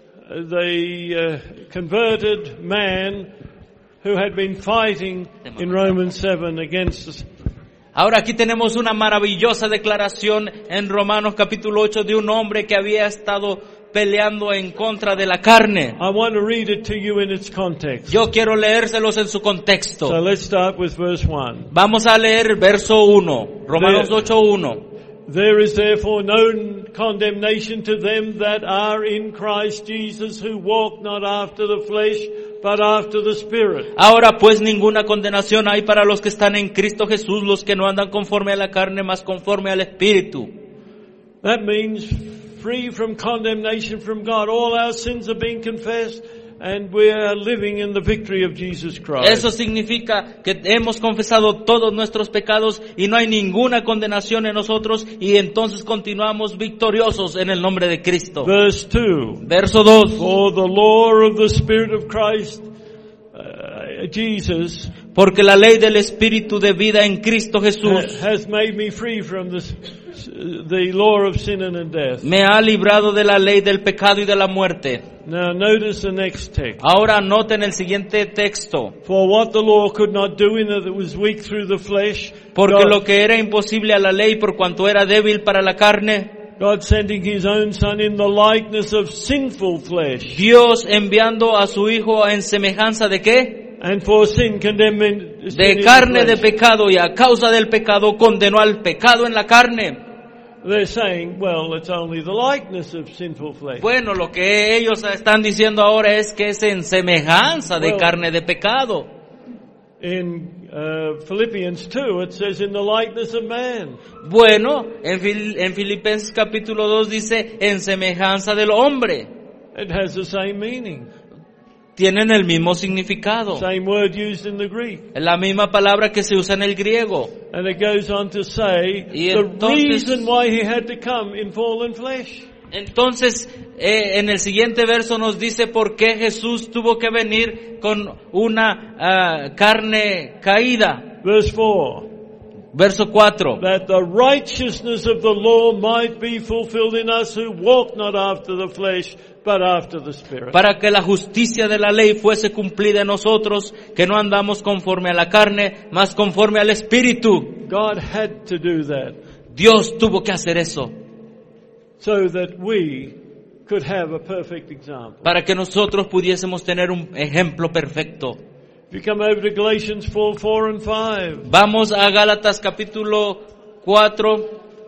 converted man who had been fighting in Romans 7 against us. Ahora aquí tenemos una maravillosa declaración en Romanos capítulo 8 de un hombre que había estado peleando en contra de la carne. I want to read it to you in its context. Yo quiero leérselos en su contexto. So let's start with verse 1. Vamos a leer verso 1, Romanos 8:1. There is therefore no condemnation to them that are in Christ Jesus, who walk not after the flesh, but after the Spirit. Ahora pues ninguna condenación hay para los que están en Cristo Jesús, los que no andan conforme a la carne, mas conforme al Espíritu. That means free from condemnation from God. All our sins are being confessed, and we are living in the victory of Jesus Christ. Eso significa que hemos confesado todos nuestros pecados y no hay ninguna condenación en nosotros, y entonces continuamos victoriosos en el nombre de Cristo. Verse 2. Verso 2. For the law of the Spirit of Christ, Jesus, porque la ley del Espíritu de vida en Cristo Jesús has made me free from the law of sin and death. Me ha librado de la ley del pecado y de la muerte. Now notice the next text. Ahora noten el siguiente texto. For what the law could not do in that it was weak through the flesh. Porque lo que era imposible a la ley por cuanto era débil para la carne. God sending His own Son in the likeness of sinful flesh. Dios enviando a su Hijo en semejanza de ¿qué? And for sin condemning sin De in the carne de flesh. pecado, y a causa del pecado condenó al pecado en la carne. They're saying, well, it's only the likeness of sinful flesh. Bueno, lo que ellos están diciendo ahora es que es en semejanza de Well, carne de pecado. In Philippians 2, it says in the likeness of man. Bueno, en Filipenses capítulo 2 dice en semejanza del hombre. It has the same meaning. Tienen el mismo significado. Same word used in the Greek. Es la misma palabra que se usa en el griego. And it goes on to say Y the entonces- reason why He had to come in fallen flesh. Entonces, en el siguiente verso nos dice por qué Jesús tuvo que venir con una carne caída. Verse 4. Verso 4. That the righteousness of the law might be fulfilled in us who walk not after the flesh, but after the Spirit. Para que la justicia de la ley fuese cumplida en nosotros, que no andamos conforme a la carne, mas conforme al Espíritu. God had to do that Dios tuvo que hacer eso, so that we could have a perfect example. para que nosotros pudiésemos tener un ejemplo perfecto. If you come over to Galatians 4 and 5, Vamos a Gálatas capítulo 4.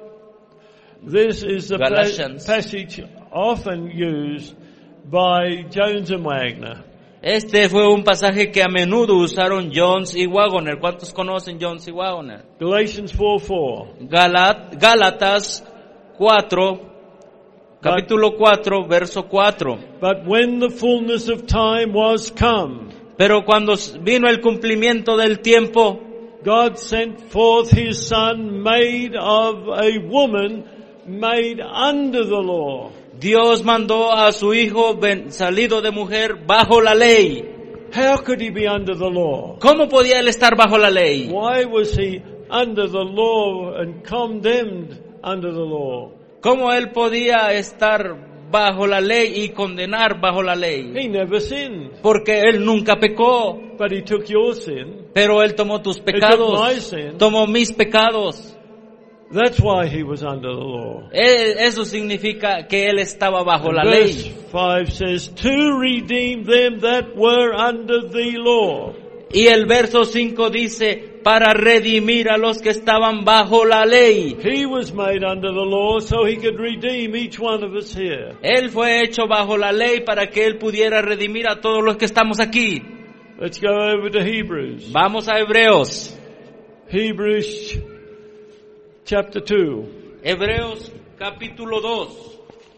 this is the Galatians. passage often used by Jones and Wagner. Este fue un pasaje que a menudo usaron Jones y Wagner. ¿Cuántos conocen Jones y Wagner? Galatians 4:4. Gálatas 4, capítulo 4, verso 4. But when the fullness of time was come, Pero cuando vino el cumplimiento del tiempo, God sent forth His Son, made of a woman, made under the law. Dios mandó a su Hijo salido de mujer bajo la ley. How could He be under the law? ¿Cómo podía él estar bajo la ley? Why was He under the law and condemned under the law? ¿Cómo él podía estar bajo la ley y condenar bajo la ley? He never sinned, Porque él nunca pecó, but He took your sin. pero él tomó tus He took my pecados, sin. tomó mis pecados. That's why He was under the law. Eso significa que él estaba bajo la Verse ley. 5 says, to redeem them that were under the law. Y el verso 5 dice, para redimir a los que estaban bajo la ley. He was made under the law so He could redeem each one of us here. Él fue hecho bajo la ley para que él pudiera redimir a todos los que estamos aquí. Let's go over to Hebrews. Vamos a Hebreos. Hebrews chapter 2. Hebreos capítulo 2.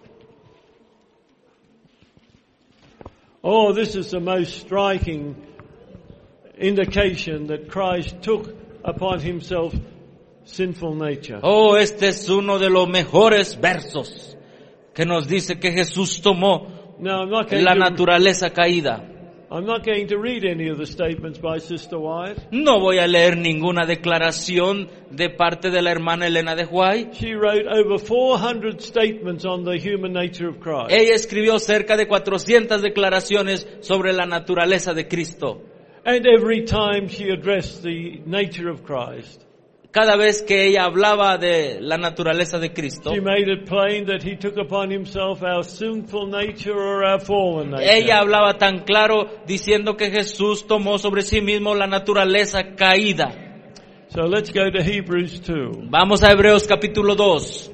Oh, this is the most striking indication that Christ took upon Himself sinful nature. Oh, este es uno de los mejores versos que nos dice que Jesús tomó Now, la naturaleza caída. I'm not going to read any of the statements by Sister White. No voy a leer ninguna declaración de parte de la hermana Elena de White. She wrote over 400 statements on the human nature of Christ. Ella escribió cerca de 400 declaraciones sobre la naturaleza de Cristo. And every time she addressed the nature of Christ, Cada vez que ella hablaba de la naturaleza de Cristo, she made it plain that He took upon Himself our sinful nature or our fallen nature. ella hablaba tan claro diciendo que Jesús tomó sobre sí mismo la naturaleza caída. So let's go to Hebrews 2. Vamos a Hebreos capítulo 2.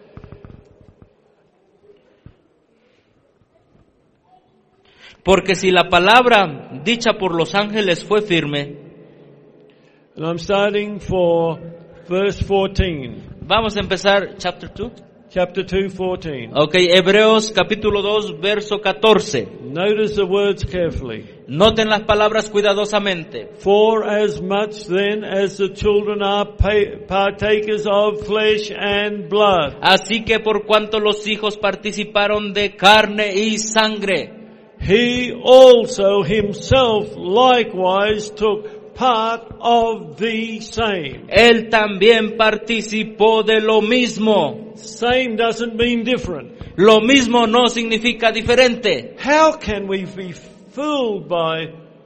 Porque si la palabra dicha por los ángeles fue firme, And I'm starting for verse 14. vamos a empezar chapter 2. Chapter 2, 14. Ok, Hebreos capítulo 2, verso 14. Notice the words carefully. Noten las palabras cuidadosamente. For as much then as the children are partakers of flesh and blood, Así que por cuanto los hijos participaron de carne y sangre, He also Himself likewise took part of the same. Él también participó de lo mismo. Same doesn't mean different. Lo mismo no significa diferente. How can we be fooled by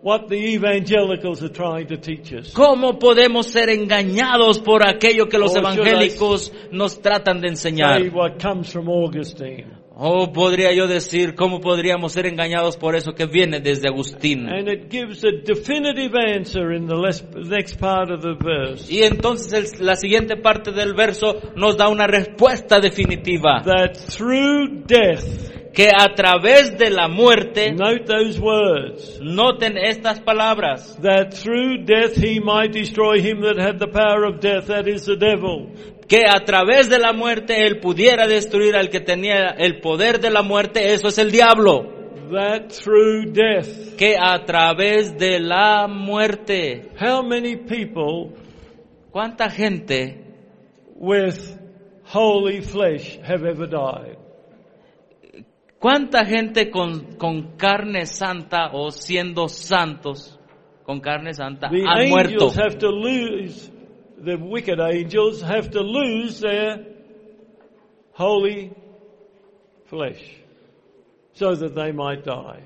what the evangelicals are trying to teach us. ¿Cómo podemos ser engañados por aquello que los Or should I evangélicos nos tratan de enseñar? Say what comes from Augustine. O podría yo decir, ¿cómo podríamos ser engañados por eso que viene desde Agustín? And it gives a definitive answer in the next part of the verse. Y entonces la siguiente parte del verso nos da una respuesta definitiva. That through death, Que a través de la muerte, note those words, noten estas palabras, that through death he might destroy him that had the power of death, that is the devil. que a través de la muerte él pudiera destruir al que tenía el poder de la muerte, eso es el diablo. That through death. Que a través de la muerte. How many people ¿Cuánta gente with holy flesh have ever died? ¿Cuánta gente con carne santa o siendo santos con carne santa The han muerto? angels have to lose, the wicked angels have to lose their holy flesh so that they might die.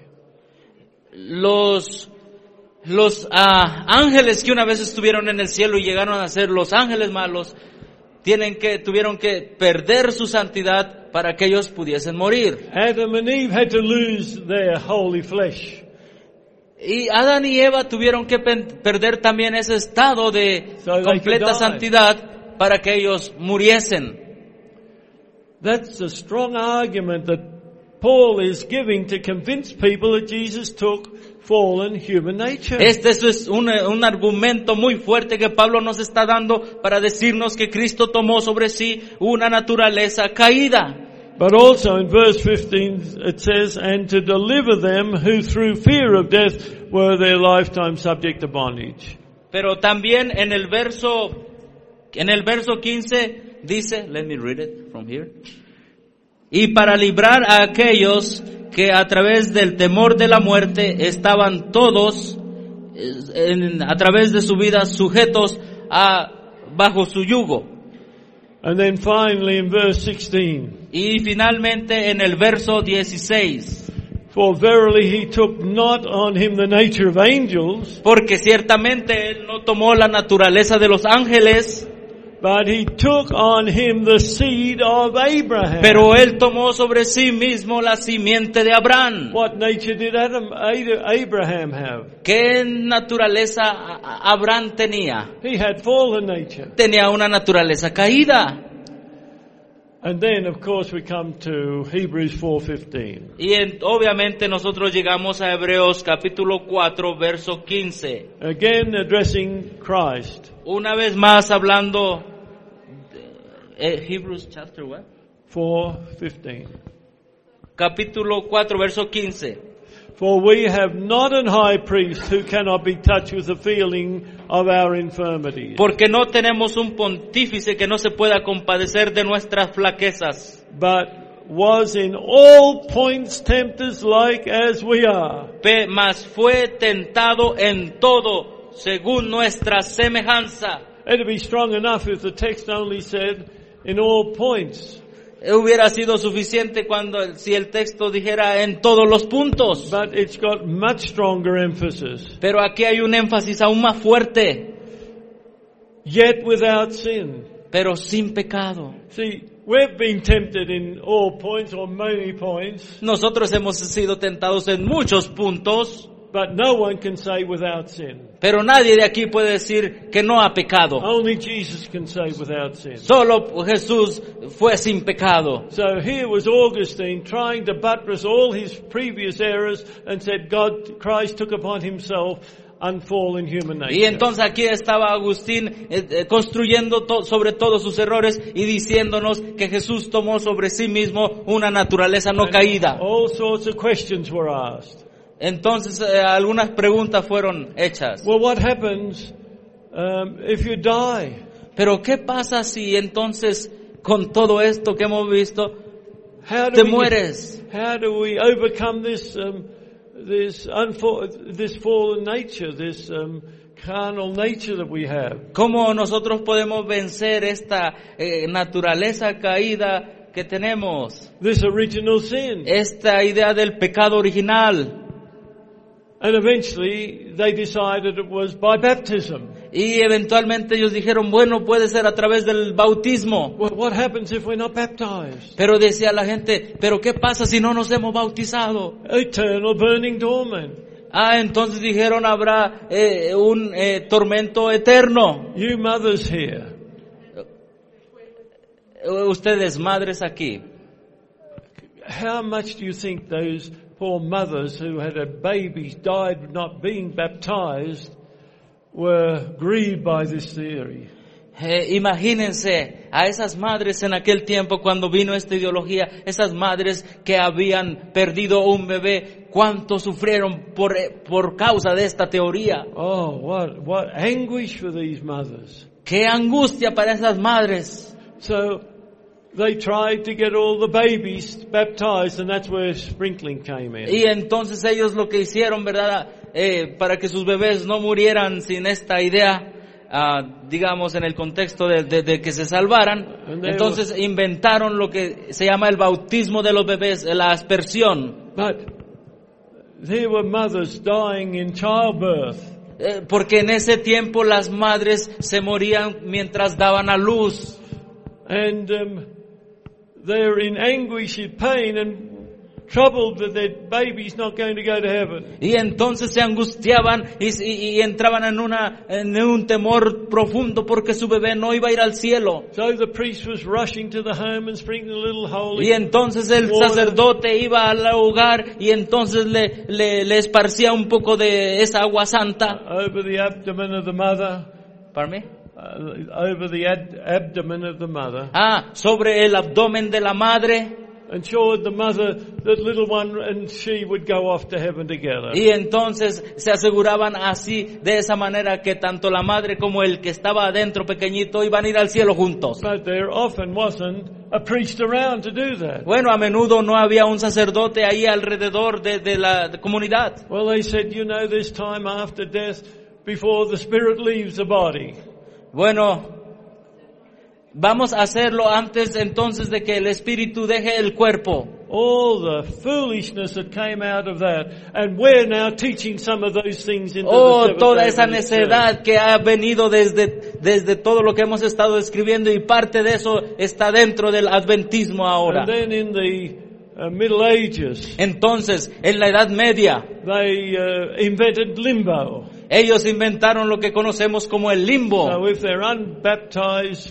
Los ángeles que una vez estuvieron en el cielo y llegaron a ser los ángeles malos, tuvieron que perder su santidad para que ellos pudiesen morir. Adam and Eve had to lose their holy flesh. Y Adán y Eva tuvieron que perder también ese estado de So they completa could die. santidad para que ellos muriesen. That's a strong argument that Paul is giving to convince people that Jesus took fallen human nature. Este es un argumento muy fuerte que Pablo nos está dando para decirnos que Cristo tomó sobre sí una naturaleza caída. But also in verse 15 it says, and to deliver them who through fear of death were their lifetime subject to bondage. Pero también en el verso 15 dice, let me read it from here. Y para librar a aquellos que a través del temor de la muerte estaban todos a través de su vida sujetos bajo su yugo. And then finally in verse 16, Y finalmente en el verso 16, for verily he took not on him the nature of angels, porque ciertamente él no tomó la naturaleza de los ángeles, but he took on him the seed of Abraham. pero él tomó sobre sí mismo la simiente de Abraham. What nature did Abraham have? ¿Qué naturaleza Abraham tenía? He had fallen nature. Tenía una naturaleza caída. And then of course we come to Hebrews 4:15. Y obviamente nosotros llegamos a Hebreos capítulo 4 verso 15. Again addressing Christ. Una vez más hablando Hebrews chapter what? 4:15. Capítulo 4 verso 15. For we have not an high priest who cannot be touched with the feeling of our infirmities, Porque no tenemos un pontífice que no se pueda compadecer de nuestras flaquezas, but was in all points tempted like as we are, mas fue tentado en todo según nuestra semejanza. It'd be strong enough if the text only said in all points. Hubiera sido suficiente si el texto dijera en todos los puntos. But it's got much stronger emphasis. Pero aquí hay un énfasis aún más fuerte. Yet without sin. Pero sin pecado. See, we've been tempted in all points or many points. Nosotros hemos sido tentados en muchos puntos. But no one can say without sin. Pero nadie de aquí puede decir que no ha pecado. Only Jesus can say without sin. Solo Jesús fue sin pecado. So here was Augustine trying to buttress all his previous errors and said Christ took upon himself unfallen human nature. Y entonces aquí estaba Agustín construyendo sobre todos sus errores y diciéndonos que Jesús tomó sobre sí mismo una naturaleza no caída. All sorts of questions were asked. Entonces algunas preguntas fueron hechas. Well, what happens if you die? Pero ¿qué pasa si entonces con todo esto que hemos visto How te mueres? How do we overcome this fallen nature, this carnal nature that we have? ¿Cómo nosotros podemos vencer esta naturaleza caída que tenemos? This original sin. Esta idea del pecado original. And eventually they decided it was by baptism. Y eventualmente ellos dijeron, bueno, puede ser a través del bautismo. Well, what happens if we're not baptized? Pero decía la gente, pero ¿qué pasa si no nos hemos bautizado? Eternal burning torment. Entonces dijeron, habrá un tormento eterno. You mothers here, Ustedes, madres aquí, how much do you think those poor mothers who had babies died not being baptized were grieved by this theory? Imagínense a esas madres en aquel tiempo cuando vino esta ideología, esas madres que habían perdido un bebé, cuánto sufrieron por causa de esta teoría. Oh, what anguish for these mothers. Qué angustia para esas madres. So they tried to get all the babies baptized, and that's where sprinkling came in. Y entonces ellos lo que hicieron, ¿verdad? Para que sus bebés no murieran sin esta idea, digamos en el contexto de que se salvaran, entonces inventaron lo que se llama el bautismo de los bebés, la aspersión. But there were mothers dying in childbirth. Porque en ese tiempo las madres se morían mientras daban a luz. And they're in anguish and pain and troubled that their baby's not going to go to heaven. Y entonces se angustiaban y entraban en un temor profundo porque su bebé no iba a ir al cielo. So the priest was rushing to the home and sprinkling a little holy Y entonces el water. sacerdote iba al hogar y entonces le esparcía un poco de esa agua santa. Over the abdomen of the mother. ¿Pardon me? Over the abdomen of the mother. Sobre el abdomen de la madre. Ensured the mother, that little one and she would go off to heaven together. Y entonces se aseguraban así, de esa manera, que tanto la madre como el que estaba adentro pequeñito iban a ir al cielo juntos. But there often wasn't a priest around to do that. Bueno, a menudo no había un sacerdote ahí alrededor de la comunidad. Well, they said, there's time after death before the spirit leaves the body. Bueno, vamos a hacerlo antes entonces de que el espíritu deje el cuerpo. All the foolishness that came out of that, and we're now teaching some of those things into the Seventh-day Toda esa Adventist Church. necedad que ha venido desde todo lo que hemos estado escribiendo, y parte de eso está dentro del adventismo ahora. And then in the Middle Ages, Entonces, en la Edad Media, they invented limbo. ellos inventaron lo que conocemos como el limbo. So if they're unbaptized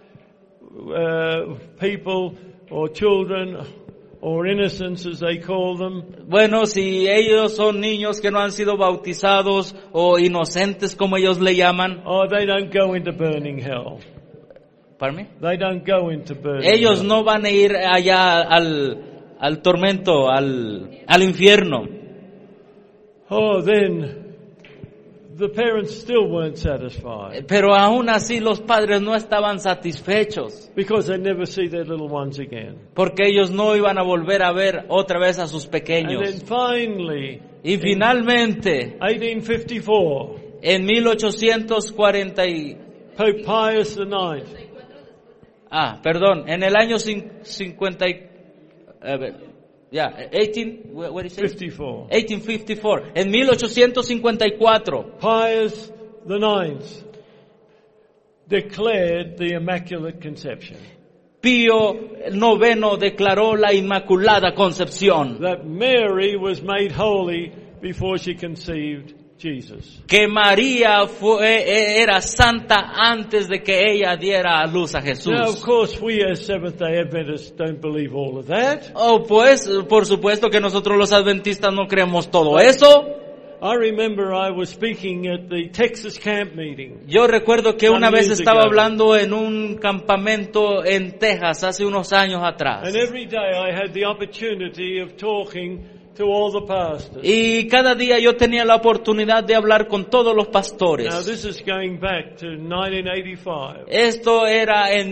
people or children or innocents as they call them, Bueno, si ellos son niños que no han sido bautizados o inocentes como ellos le llaman, they don't go into burning hell. ¿Pardon me? They don't go into burning Ellos hell. no van a ir allá al tormento, al infierno. Then the parents still weren't satisfied Pero aún así los padres no estaban satisfechos, because they never see their little ones again. porque ellos no iban a volver a ver otra vez a sus And pequeños. then finally, Y finalmente, 1854, en 1840 Pope Pius IX, en el año 50 what is it? 54, 1854, en 1854, Pius IX declared the Immaculate Conception. Pío IX declaró la Inmaculada Concepción, That Mary was made holy before she conceived Jesus. que María era santa antes de que ella diera a luz a Now, of Jesús. course, we as Seventh-day Adventists don't believe all of that. Pues, por supuesto que nosotros los adventistas no creemos todo eso. I remember I was speaking at the Texas camp meeting. Yo recuerdo que una Some vez years estaba ago. hablando en un campamento en Texas hace unos años atrás. And every day I had the opportunity of talking to all the pastors. Y cada día yo tenía la oportunidad de hablar con todos los Now, pastores. this is going back to 1985. Esto era en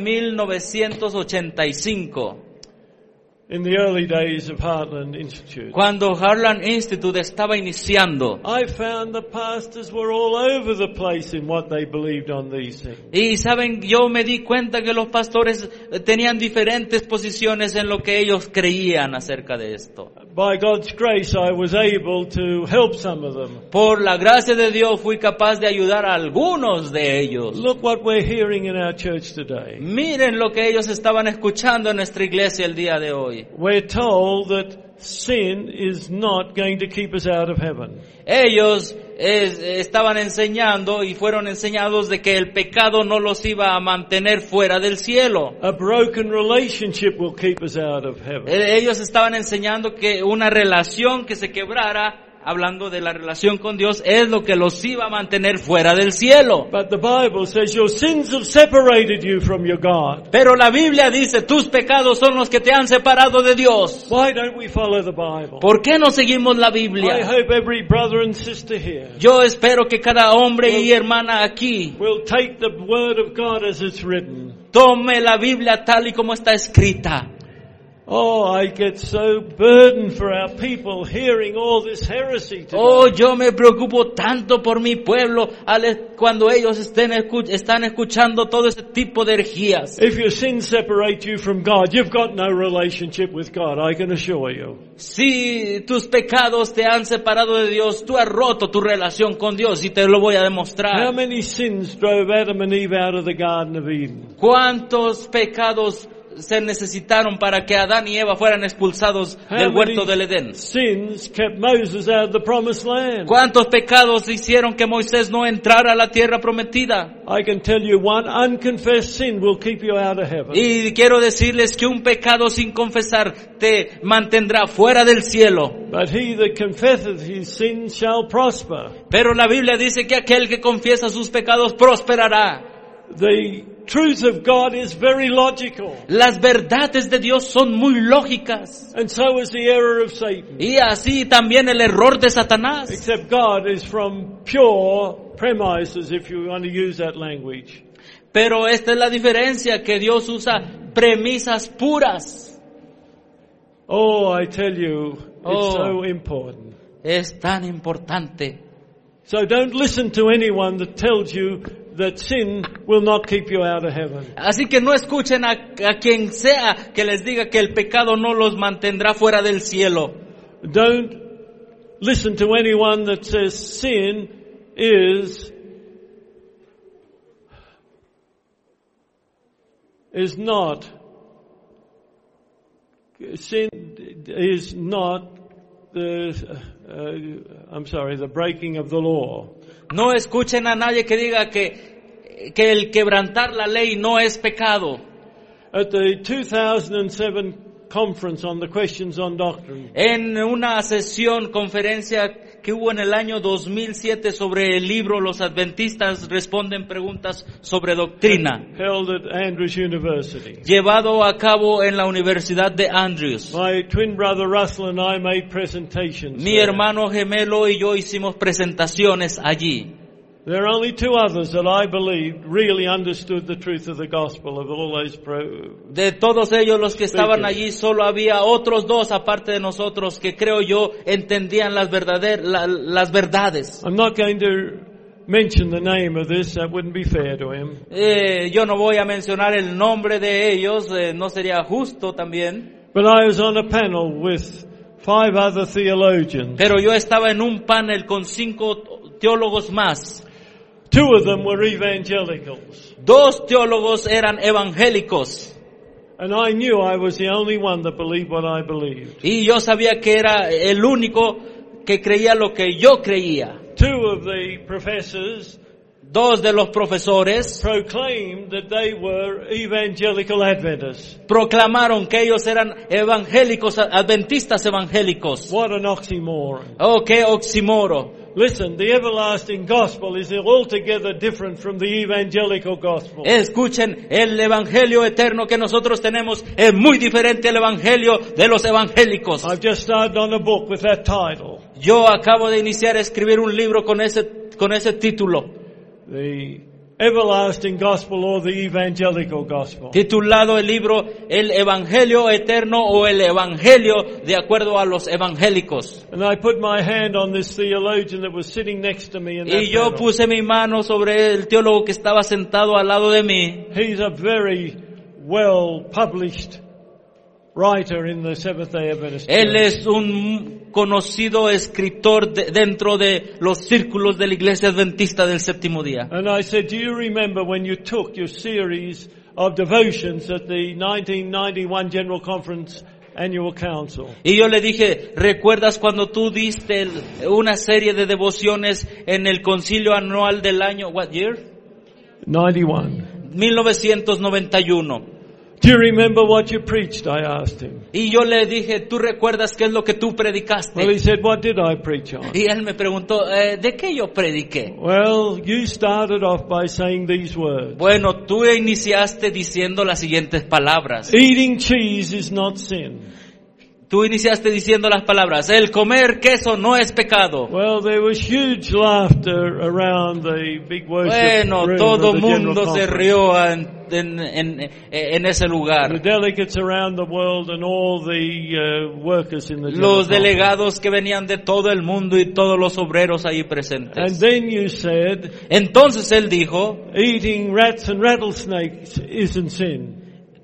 1985, In the early days of Heartland Institute. cuando Harlan Institute estaba iniciando. I found the pastors were all over the place in what they believed on these things. Y saben, yo me di cuenta que los pastores tenían diferentes posiciones en lo que ellos creían acerca de esto. by God's grace, I was able to help some of them. Por la gracia de Dios fui capaz de ayudar a algunos de ellos. Look what we're hearing in our church today. Miren lo que ellos estaban escuchando en nuestra iglesia el día de hoy. We're told that sin is not going to keep us out of heaven. Ellos estaban enseñando y fueron enseñados de que el pecado no los iba a mantener fuera del cielo. A broken relationship will keep us out of heaven. Ellos estaban enseñando que una relación que se quebrara, hablando de la relación con Dios, es lo que los iba a mantener fuera del cielo. But the Bible says your sins have separated you from your God. Pero la Biblia dice, tus pecados son los que te han separado de Dios. Why don't we follow the Bible? ¿Por qué no seguimos la I Biblia? hope every brother and sister here Yo espero que cada hombre y hermana aquí will take the word of God as it's written. tome la Biblia tal y como está escrita. Oh, I get so burdened for our people hearing all this heresy today. Oh, yo me preocupo tanto por mi pueblo cuando ellos están escuchando todo ese tipo de herejías. If your sins separate you from God, you've got no relationship with God, I can assure you. Si tus pecados te han separado de Dios, tú has roto tu relación con Dios y te lo voy a How demostrar. many sins drove Adam and Eve out of the Garden of Eden? ¿Cuántos pecados se necesitaron para que Adán y Eva fueran expulsados del huerto del Edén? Sins kept Moses out of the promised land? ¿Cuántos pecados hicieron que Moisés no entrara a la tierra prometida? I can tell you one unconfessed sin will keep you out of heaven. Y quiero decirles que un pecado sin confesar te mantendrá fuera del cielo. But he that confesseth his sins shall prosper. Pero la Biblia dice que aquel que confiesa sus pecados prosperará. The truth of God is very logical. Las verdades de Dios son muy lógicas. And so is the error of Satan. Y así también el error de Satanás. Except God is from pure premises, if you want to use that language. Pero esta es la diferencia, que Dios usa premisas puras. Oh, I tell you, it's Oh. so important. Es tan importante. So don't listen to anyone that tells you that sin will not keep you out of heaven. Así que no escuchen a quien sea que les diga que el pecado no los mantendrá fuera del cielo. Don't listen to anyone that says sin is not the breaking of the law. No escuchen a nadie que diga que el quebrantar la ley no es pecado. At the 2007 conference on the questions on doctrine, En una conferencia que hubo en el año 2007 sobre el libro Los Adventistas responden preguntas sobre doctrina, held at Andrews University, llevado a cabo en la Universidad de Andrews. my twin brother Russell and I made presentations. Mi there. hermano gemelo y yo hicimos presentaciones allí. There are only two others that I believe really understood the truth of the gospel of all those De todos ellos los que estaban Speakers. allí, solo había otros dos aparte de nosotros que creo yo entendían las verdades. I'm not going to mention the name of this, that wouldn't be fair to him. Yo no voy a mencionar el nombre de ellos, no sería justo también. But I was on a panel with 5 other theologians. Pero yo estaba en un panel con 5 teólogos más. 2 of them were evangelicals. 2 teólogos eran evangélicos. And I knew I was the only one that believed what I believed. Y yo sabía que era el único que creía lo que yo creía. 2 of the professors 2 de los profesores proclaimed that they were evangelical Adventists. proclamaron que ellos eran evangélicos, adventistas evangélicos. What an oxymoron. Oh, qué oxímoro. Listen, the everlasting gospel is altogether different from the evangelical gospel. Escuchen, el evangelio eterno que nosotros tenemos es muy diferente al evangelio de los evangélicos. I've just started on a book with that title. Yo acabo de iniciar a escribir un libro con ese título, The everlasting gospel or the evangelical gospel. titulado el libro El Evangelio Eterno o el Evangelio de acuerdo a los evangélicos. And I put my hand on this theologian that was sitting next to me in that Y yo panel. puse mi mano sobre el teólogo que estaba sentado al lado de mí. He's a very well published writer in the Seventh-day Adventist Él Church. es un conocido escritor dentro de los círculos de la Iglesia Adventista del Séptimo Día. And I said, do you remember when you took your series of devotions at the 1991 General Conference Annual Council? Y yo le dije, ¿recuerdas cuando tú diste una serie de devociones en el concilio anual del año, what year? 91. 1991. Do you remember what you preached? I asked him. Y yo le dije, ¿tú recuerdas qué es lo que tú Well, he predicaste? said, what did I preach on? Y él me preguntó, ¿de qué yo prediqué? Well, you started off by saying these words. Bueno, tú iniciaste diciendo las siguientes palabras. Eating cheese is not sin. Tú iniciaste diciendo las palabras, el comer queso no es pecado. Well, there was huge laughter around the big worship Bueno, room todo of the General mundo se Conference. rió en ese The lugar. delegates around the world and all the workers in the General Los Conference. delegados que venían de todo el mundo y todos los obreros ahí And presentes. then you said, Entonces él dijo, eating rats and rattlesnakes isn't sin.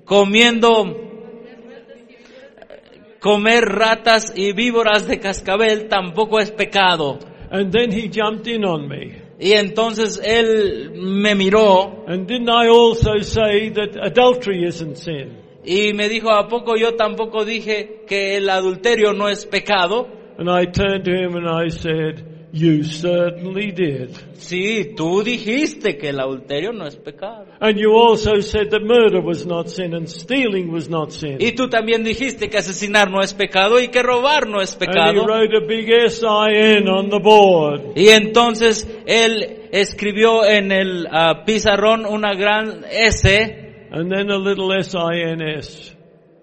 comer ratas y víboras de cascabel tampoco es pecado. And then he jumped in on me. Y entonces él me miró And didn't I also say that adultery isn't sin? y me dijo, ¿a poco yo tampoco dije que el adulterio no es pecado? And I turned to him and I said, you certainly did. Sí, tú dijiste que el adulterio no es pecado. And you also said that murder was not sin and stealing was not sin. Y tú también dijiste que asesinar no es pecado y que robar no es And he pecado. wrote a big S-I-N on the board. Y entonces él escribió en el pizarrón una gran S And then a little S-I-N-S.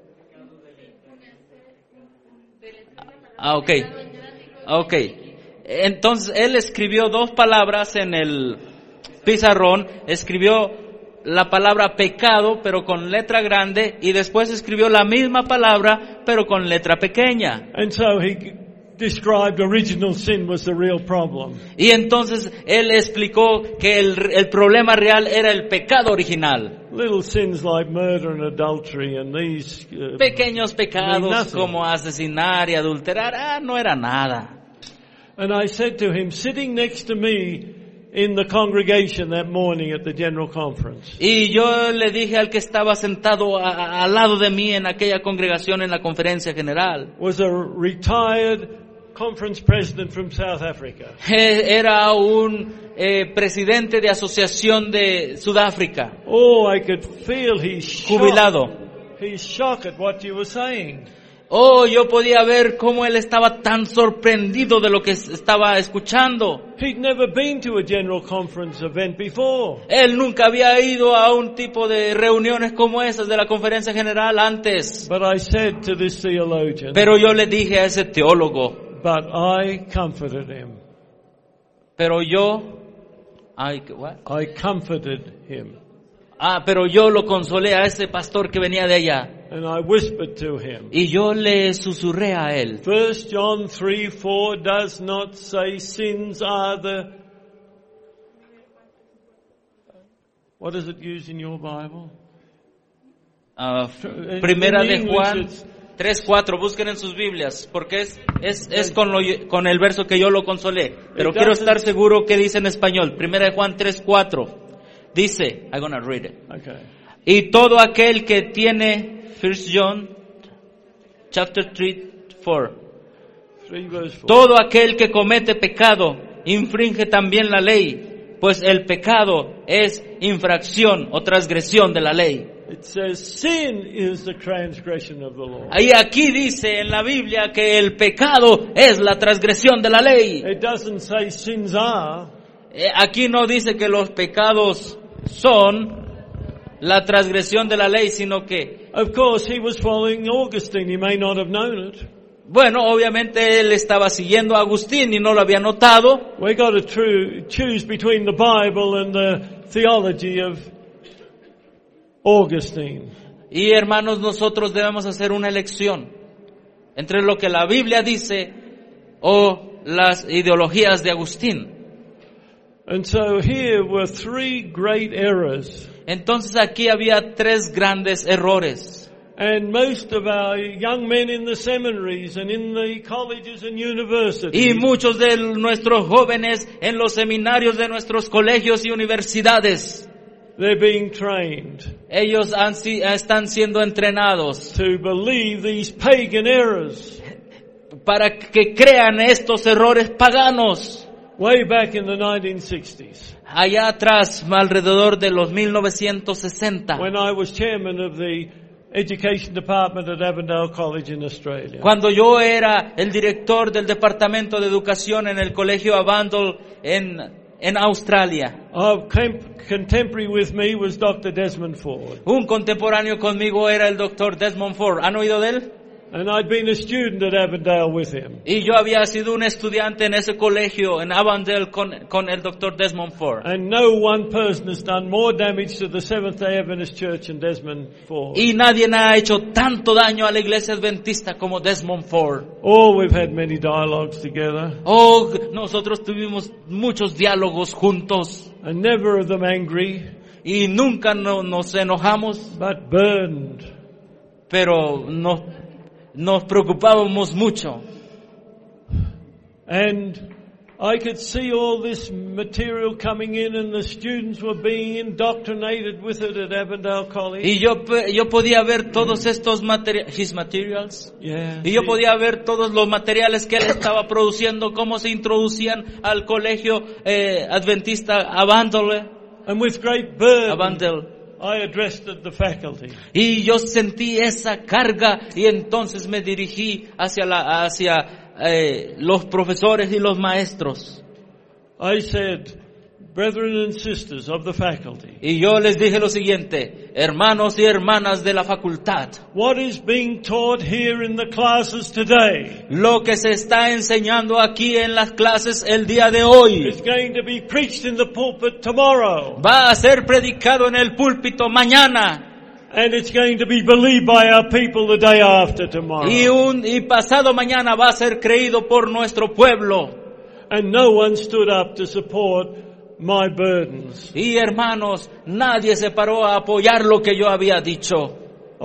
Ok. Entonces él escribió dos palabras en el pizarrón, escribió la palabra pecado pero con letra grande y después escribió la misma palabra pero con letra pequeña. And so he described original sin was the real problem. Y entonces él explicó que el problema real era el pecado original. Little sins like murder and adultery and these Pequeños mean pecados nothing. como asesinar y adulterar, no era nada. And I said to him, sitting next to me in the congregation that morning at the General Conference, Y yo le dije al que estaba sentado al lado de mí en aquella congregación en la conferencia general, was a retired conference president from South Africa. era un presidente de asociación de Sudáfrica, Oh, I could feel his shock. jubilado. He's shocked at what you were saying. Oh, yo podía ver cómo él estaba tan sorprendido de lo que estaba escuchando. He'd never been to a General Conference event before. Él nunca había ido a un tipo de reuniones como esas de la conferencia general antes. But I said to this theologian, Pero yo le dije a ese teólogo, but I comforted him. I comforted him. Pero yo lo consolé a ese pastor que venía de allá. And I whispered to him. Y yo le susurré a él. 1 John 3:4 does not say sins are the... What does it use in your Bible? Primera In de English Juan it's- 3:4, busquen en sus Biblias, porque es con el verso que yo lo consolé. Pero It quiero doesn't- estar seguro que dice en español. Primera de Juan 3:4. Dice, I'm gonna read it. Okay. Y todo aquel que tiene, 1 John chapter 3:4. 3 verse 4. Todo aquel que comete pecado infringe también la ley, pues el pecado es infracción o transgresión de la ley. It says sin is the transgression of the law. Ahí aquí dice en la Biblia que el pecado es la transgresión de la ley. It doesn't say sins are. Aquí no dice que los pecados son la transgresión de la ley, sino que, Of course, he was following Augustine. He may not have known it. bueno, obviamente él estaba siguiendo a Agustín y no lo había notado. We got to choose between the Bible and the theology of Augustine. Y hermanos, nosotros debemos hacer una elección entre lo que la Biblia dice o las ideologías de Agustín. And so here were three great errors. Entonces aquí había tres grandes errores. And most of our young men in the seminaries and in the colleges and Y universities, muchos de nuestros jóvenes en los seminarios de nuestros colegios y universidades, they're being trained ellos están siendo entrenados to believe these pagan errors. para que crean estos errores paganos. Way back in the 1960s, Allá atrás, alrededor de los 1960, when I was chairman of the Education Department at Avondale College in Australia, cuando yo era el director del Departamento de Educación en el Colegio Avondale en Australia. contemporary with me was Dr. Desmond Ford. Un contemporáneo conmigo era el Dr. Desmond Ford. ¿Han oído de él? And I'd been a student at Avondale with him. Y yo había sido un estudiante en ese colegio, en Avondale, con el Dr. Desmond Ford. And no one person has done more damage to the Seventh-day Adventist Church than Desmond Ford. Y nadie ha hecho tanto daño a la iglesia adventista como Desmond Ford. Oh, we've had many dialogues together. Oh, nosotros tuvimos muchos diálogos juntos. And never of them angry, Y nunca nos enojamos, but burned. pero nos preocupábamos mucho. And I could see all this material coming in, and the students were being indoctrinated with it at Avondale College. Y yo podía ver todos estos materials. Yeah. Y yo podía ver todos los materiales que él estaba produciendo, cómo se introducían al colegio adventista Avondale. And with great burden, Avondale. I addressed the faculty. Y yo sentí esa carga y entonces me dirigí hacia los profesores y los maestros. I said, brethren and sisters of the faculty, Y yo les dije lo siguiente: hermanos y hermanas de la facultad, what is being taught here in the classes today lo que se está enseñando aquí en las clases el día de hoy is going to be preached in the pulpit tomorrow, va a ser predicado en el púlpito mañana. and it's going to be believed by our people the day after tomorrow. Y pasado mañana va a ser creído por nuestro pueblo. And no one stood up to support my burdens. Y hermanos, nadie se paró a apoyar lo que yo había dicho.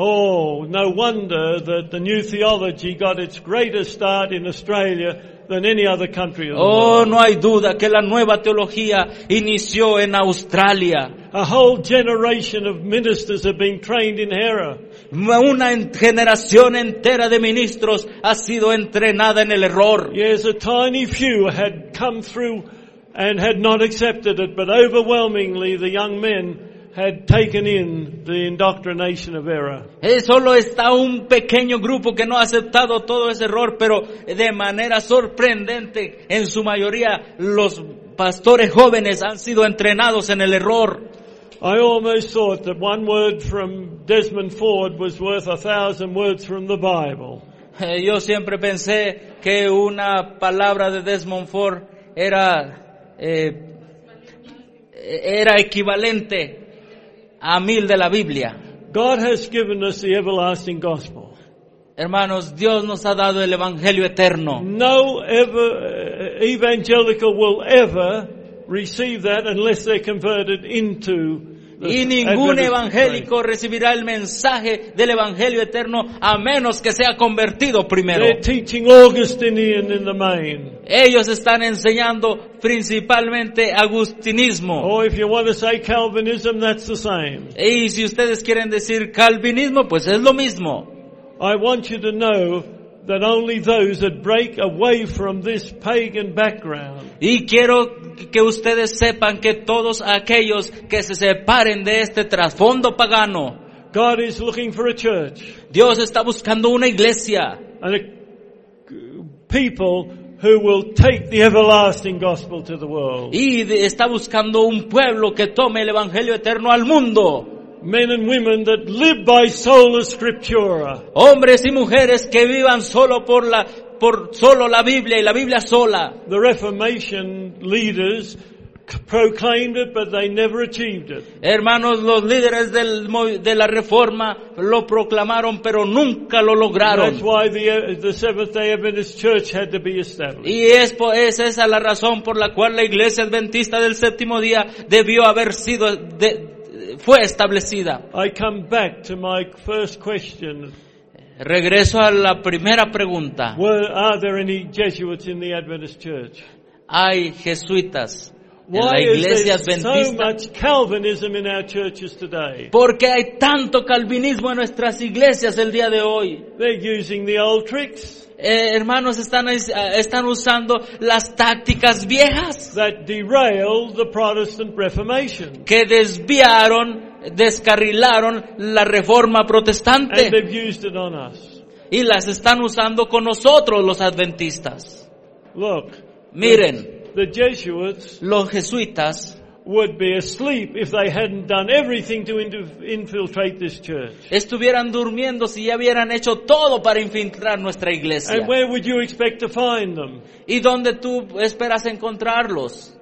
Oh, no wonder that the new theology got its greater start in Australia than any other country of the Oh, world. no hay duda que la nueva teología inició en Australia. A whole generation of ministers have been trained in error. Una generación entera de ministros ha sido entrenada en el error. Yes, a tiny few had come through and had not accepted it, but overwhelmingly the young men had taken in the indoctrination of error. Solo está un pequeño grupo que no ha aceptado todo ese error, pero de manera sorprendente, en su mayoría, los pastores jóvenes han sido entrenados en el error. I almost thought that one word from Desmond Ford was worth 1,000 words from the Bible. Yo siempre pensé que una palabra de Desmond Ford era equivalente a 1000 de la Biblia. God has given us the everlasting gospel. Hermanos, Dios nos ha dado el evangelio eterno. No evangelical will ever receive that unless they're converted into the Y ningún Adventist evangélico recibirá el mensaje del evangelio eterno a menos que sea convertido faith. primero. They're teaching Augustinian in the main. Ellos están enseñando principalmente agustinismo. Or if you want to say Calvinism, that's the same. Y si ustedes quieren decir calvinismo, pues es lo mismo. I want you to know that only those that break away from this pagan background Y quiero que ustedes sepan que todos aquellos que se separen de este trasfondo pagano, God is looking for a church Dios está buscando una iglesia and people who will take the everlasting gospel to the world. y está buscando un pueblo que tome el evangelio eterno al mundo. Men and women that live by sola scriptura. Hombres y mujeres que vivan solo por solo la Biblia y la Biblia sola. The Reformation leaders proclaimed it, but they never achieved it. Hermanos, los líderes de la Reforma lo proclamaron, pero nunca lo lograron. That's why the Seventh-day Adventist Church had to be established. Y es esa la razón por la cual la Iglesia Adventista del Séptimo Día debió haber sido fue establecida. I come back to my first question. Regreso a la primera pregunta. Are there any Jesuits in the Adventist Church? ¿Hay jesuitas en la Why is iglesia there so adventista? much Calvinism in our churches today? ¿Por qué hay tanto calvinismo en nuestras iglesias el día de hoy? They're using the old tricks Hermanos, están usando las tácticas viejas that derailed the Protestant Reformation. que descarrilaron la reforma protestante And they've used it on us. y las están usando con nosotros los adventistas. Look, Miren, the Jesuits los jesuitas would be asleep if they hadn't done everything to infiltrate this church. estuvieran durmiendo si ya hubieran hecho todo para infiltrar nuestra iglesia. And where would you expect to find them? ¿Y dónde tú esperas encontrarlos?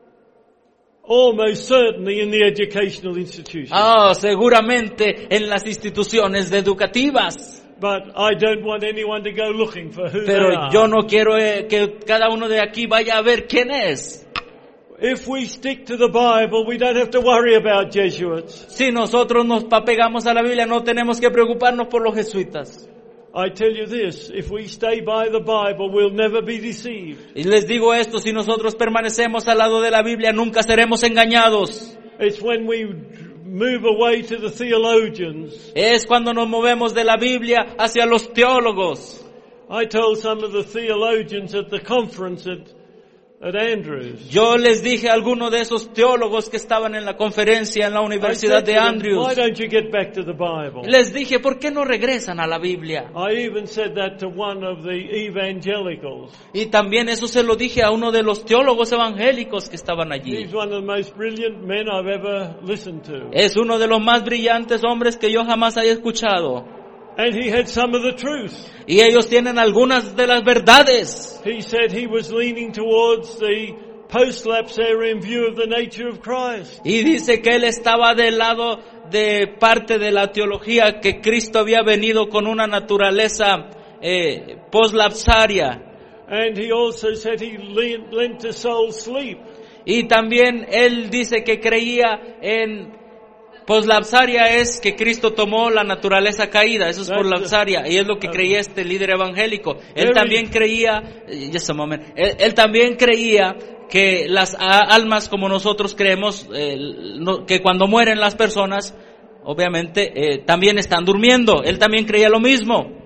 Almost certainly in the educational institutions. Seguramente en las instituciones educativas. But I don't want anyone to go looking for who they Pero are. yo no quiero que cada uno de aquí vaya a ver quién es. If we stick to the Bible, we don't have to worry about Jesuits. Si nosotros nos apegamos a la Biblia, no tenemos que preocuparnos por los jesuitas. I tell you this, if we stay by the Bible, we'll never be deceived. Y les digo esto, si nosotros permanecemos al lado de la Biblia, nunca seremos engañados. It's when we move away to the theologians. Es cuando nos movemos de la Biblia hacia los teólogos. I told some of the theologians at the conference at Andrews. Yo les dije a algunos de esos teólogos que estaban en la conferencia en la Universidad de Andrews. Why don't you get back to the Bible? Les dije, ¿por qué no regresan a la Biblia? I even said that to one of the evangelicals. Y también eso se lo dije a uno de los teólogos evangélicos que estaban allí. He's one of the most brilliant men I've ever listened to. Es uno de los más brillantes hombres que yo jamás haya escuchado. And he had some of the truth. Y ellos tienen algunas de las verdades. He said he was leaning towards the post-lapsarian view of the nature of Christ. Y dice que él estaba del lado de parte de la teología que Cristo había venido con una naturaleza poslapsaria. And he also said he lent to soul sleep. Y también él dice que creía en poslapsaria es que Cristo tomó la naturaleza caída, eso es poslapsaria, y es lo que creía este líder evangélico. Él también creía, él también creía que las almas como nosotros creemos, que cuando mueren las personas, obviamente también están durmiendo. Él también creía lo mismo.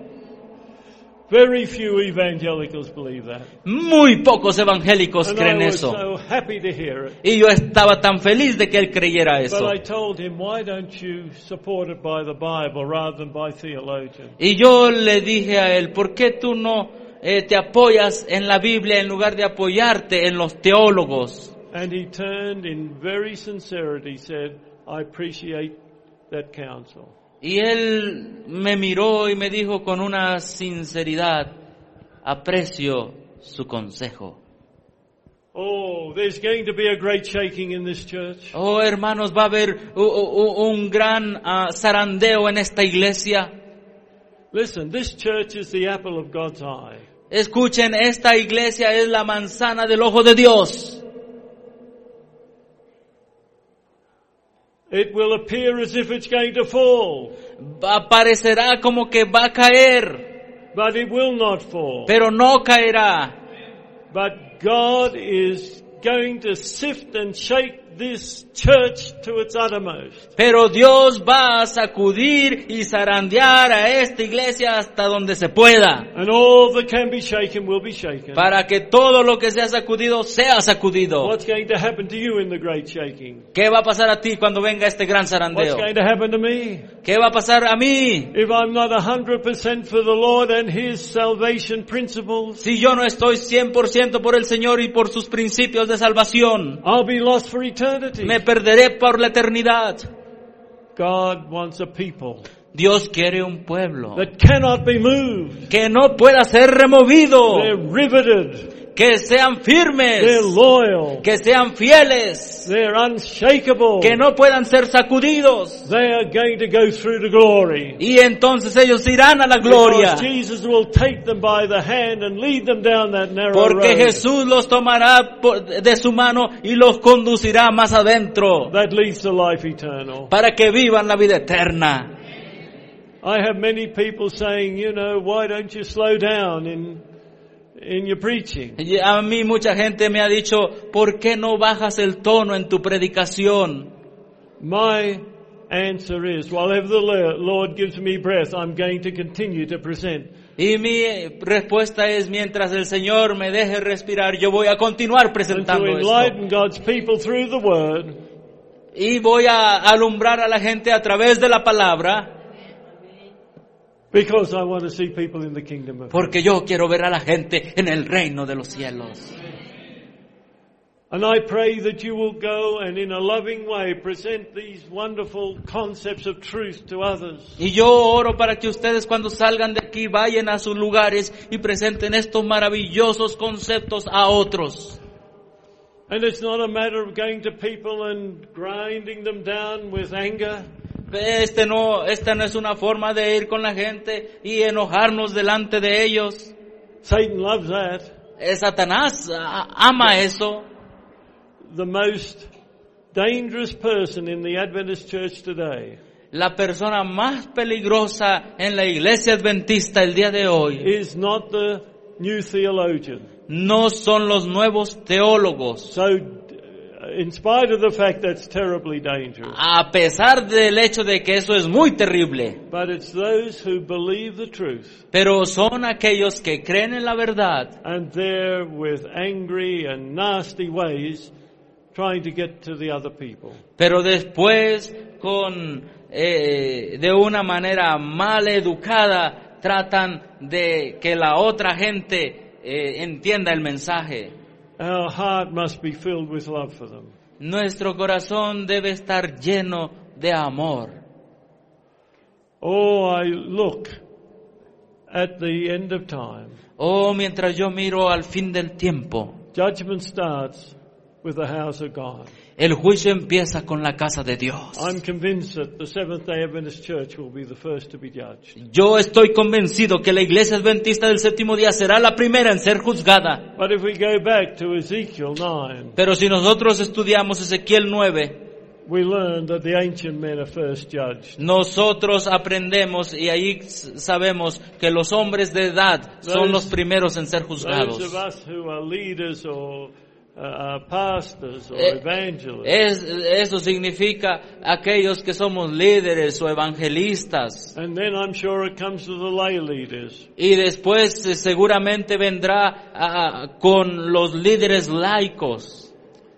Very few evangelicals believe that. Muy pocos evangélicos creen eso. And I was so happy to hear it. Y yo estaba tan feliz de que él creyera eso. But I told him, why don't you support it by the Bible rather than by theologians? Y yo le dije a él, ¿por qué tú no te apoyas en la Biblia en lugar de apoyarte en los teólogos? And he turned in very sincerity, said, I appreciate that counsel. Y él me miró y me dijo con una sinceridad, aprecio su consejo. Oh, there's going to be a great shaking in this church. Oh, hermanos, va a haber un gran zarandeo en esta iglesia. Listen, this church is the apple of God's eye. Escuchen, esta iglesia es la manzana del ojo de Dios. It will appear as if it's going to fall. Parecerá como que va a caer, But it will not fall. pero no caerá. But God is going to sift and shake this church to its uttermost. Pero Dios va a sacudir y zarandear a esta iglesia hasta donde se pueda, And all that can be shaken will be shaken. para que todo lo que sea sacudido. What's going to happen to you in the great shaking? ¿Qué va a pasar a ti cuando venga este gran What's zarandeo? going to happen to me? ¿Qué va a pasar a mí? If I'm not 100% for the Lord and His salvation principles, Si yo no estoy 100% por el Señor y por sus principios de salvación, I'll be lost for eternity. me perderé por la eternidad. God wants a people Dios quiere un pueblo that cannot be moved. que no pueda ser removido, They're riveted que sean They're firmes, loyal. que sean fieles, They're unshakable. que no puedan ser sacudidos. They are going to go through to glory. Y entonces ellos irán a la gloria. Because Jesus will take them by the hand and lead them down that narrow Porque road Jesús los tomará de su mano y los conducirá más adentro that leads to life eternal. para que vivan la vida eterna. I have many people saying, why don't you slow down in your preaching? Y a mí mucha gente me ha dicho, ¿por qué no bajas el tono en tu predicación? My answer is, whatever the Lord gives me breath, I'm going to continue to present. Y mi respuesta es, mientras el Señor me deje respirar, yo voy a continuar And to presentando esto. enlighten God's people through the Word, Y voy a alumbrar a la gente a través de la palabra, because I want to see people in the kingdom of God. porque yo quiero ver a la gente en el reino de los cielos. And I pray that you will go and in a loving way present these wonderful concepts of truth to others. Y yo oro para que ustedes cuando salgan de aquí vayan a sus lugares y presenten estos maravillosos conceptos a otros. And it's not a matter of going to people and grinding them down with anger. Esta no es una forma de ir con la gente y enojarnos delante de ellos. Satan loves that. Satanás ama eso. The most dangerous person in the Adventist church today La persona más peligrosa en la iglesia adventista el día de hoy is not the new theologian. no son los nuevos teólogos. So, in spite of the fact that's terribly dangerous, A pesar del hecho de que eso es muy terrible, but it's those who believe the truth pero son aquellos que creen en la verdad and they're with angry and nasty ways trying to get to the other people. pero después de una manera mal educada tratan de que la otra gente entienda el mensaje. Our heart must be filled with love for them. Nuestro corazón debe estar lleno de amor. Oh, I look at the end of time. Oh, mientras yo miro al fin del tiempo, Judgment starts with the house of God. el juicio empieza con la casa de Dios. I'm convinced that the Seventh-day Adventist Church will be the first to be judged. Yo estoy convencido que la iglesia adventista del séptimo día será la primera en ser juzgada. But if we go back to Ezekiel 9, Pero si nosotros estudiamos Ezequiel 9, we learn that the ancient men are first judged. nosotros aprendemos y ahí sabemos que los hombres de edad son los primeros en ser Those juzgados. of us who are leaders or pastors or evangelists. Eso significa aquellos que somos líderes o evangelistas. And then I'm sure it comes to the lay leaders. Y después seguramente vendrá con los líderes laicos.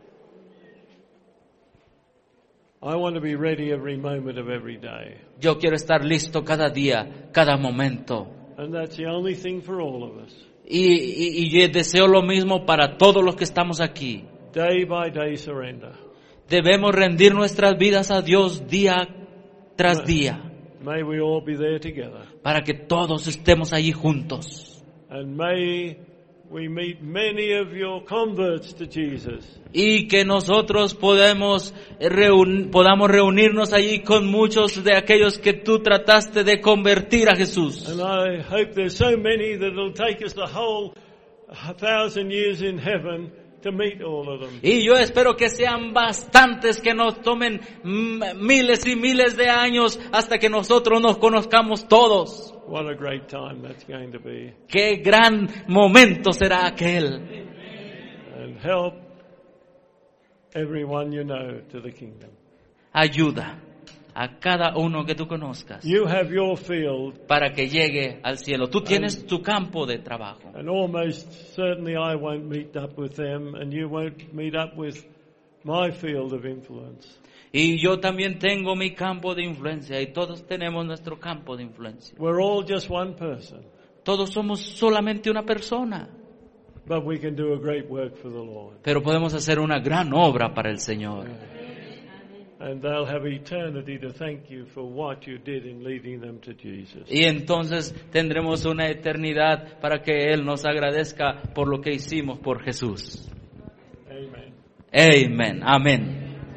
I want to be ready every moment of every day. Yo quiero estar listo cada día, cada momento. And that's the only thing for all of us. Y yo deseo lo mismo para todos los que estamos aquí. Day by day surrender. Debemos rendir nuestras vidas a Dios día tras día, May we all be there together. para que todos estemos allí juntos. And may we meet many of your converts to Jesus. Y que nosotros podamos reunirnos allí con muchos de aquellos que tú trataste de convertir a Jesús. And I hope there's so many that it'll take us the whole 1,000 years in heaven to meet all of them. Y yo espero que sean bastantes, que nos tomen miles y miles de años hasta que nosotros nos conozcamos todos. What a great time that's going to be. Qué gran momento será aquel. And help everyone you know to the kingdom. Ayuda a cada uno que tú conozcas You have your field, para que llegue al cielo. Tú tienes tu campo de trabajo. and almost certainly I won't meet up with them, and you won't meet up with my field of influence. Y yo también tengo mi campo de influencia y todos tenemos nuestro campo de influencia. We're all just one person, Todos somos solamente una persona, but we can do a great work for the Lord. pero podemos hacer una gran obra para el Señor. And they'll have eternity to thank you for what you did in leading them to Jesus. Y entonces tendremos una eternidad para que Él nos agradezca por lo que hicimos por Jesús. Amen. Amén. Amén.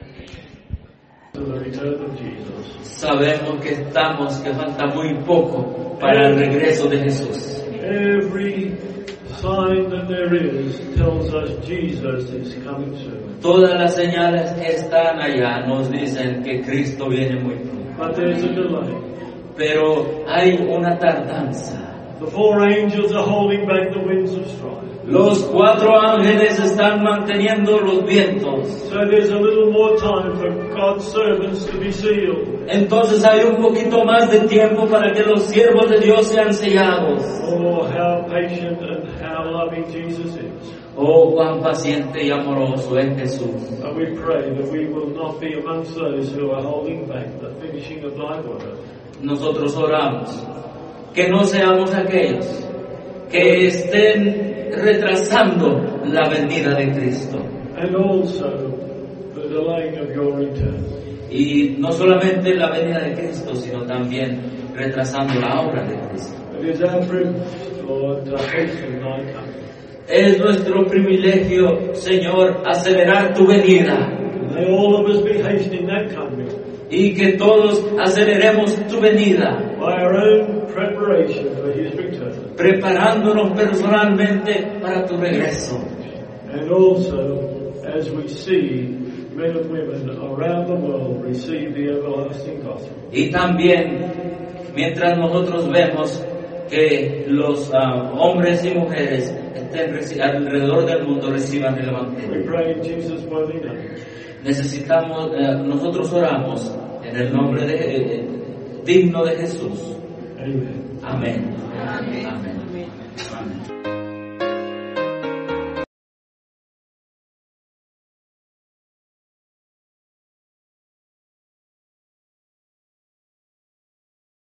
To the return of Jesus. Sabemos que falta muy poco para el regreso de Jesús. Every sign that there is tells us Jesus is coming soon. Todas las señales que están allá nos dicen que Cristo viene muy pronto. But there's a delay. Pero hay una tardanza. The 4 angels are holding back the winds of strife. Los 4 ángeles están manteniendo los vientos. So there's a little more time for God's servants to be sealed. Entonces hay un poquito más de tiempo para que los siervos de Dios sean sellados. Oh, how patient and how loving Jesus is. Oh, cuán paciente y amoroso es Jesús. And we pray that we will not be amongst those who are holding back the finishing of thy word. Nosotros oramos que no seamos aquellos que estén retrasando la venida de Cristo. And also the delaying of your return. Y no solamente la venida de Cristo, sino también retrasando la obra de Cristo. It is our privilege, Lord, to hasten thy coming. Es nuestro privilegio, Señor, acelerar tu venida. May all of us be hastening that coming Y que todos aceleremos tu venida, by our own preparation for his return. preparándonos personalmente para tu regreso. And also, as we see men and women around the world receive the everlasting gospel. Y también, mientras nosotros vemos que los hombres y mujeres alrededor del mundo reciban el We Evangelio. pray in Jesus' worthy name. Necesitamos, nosotros oramos en el nombre digno de Jesús. Amen. Amén. Amén. Amén.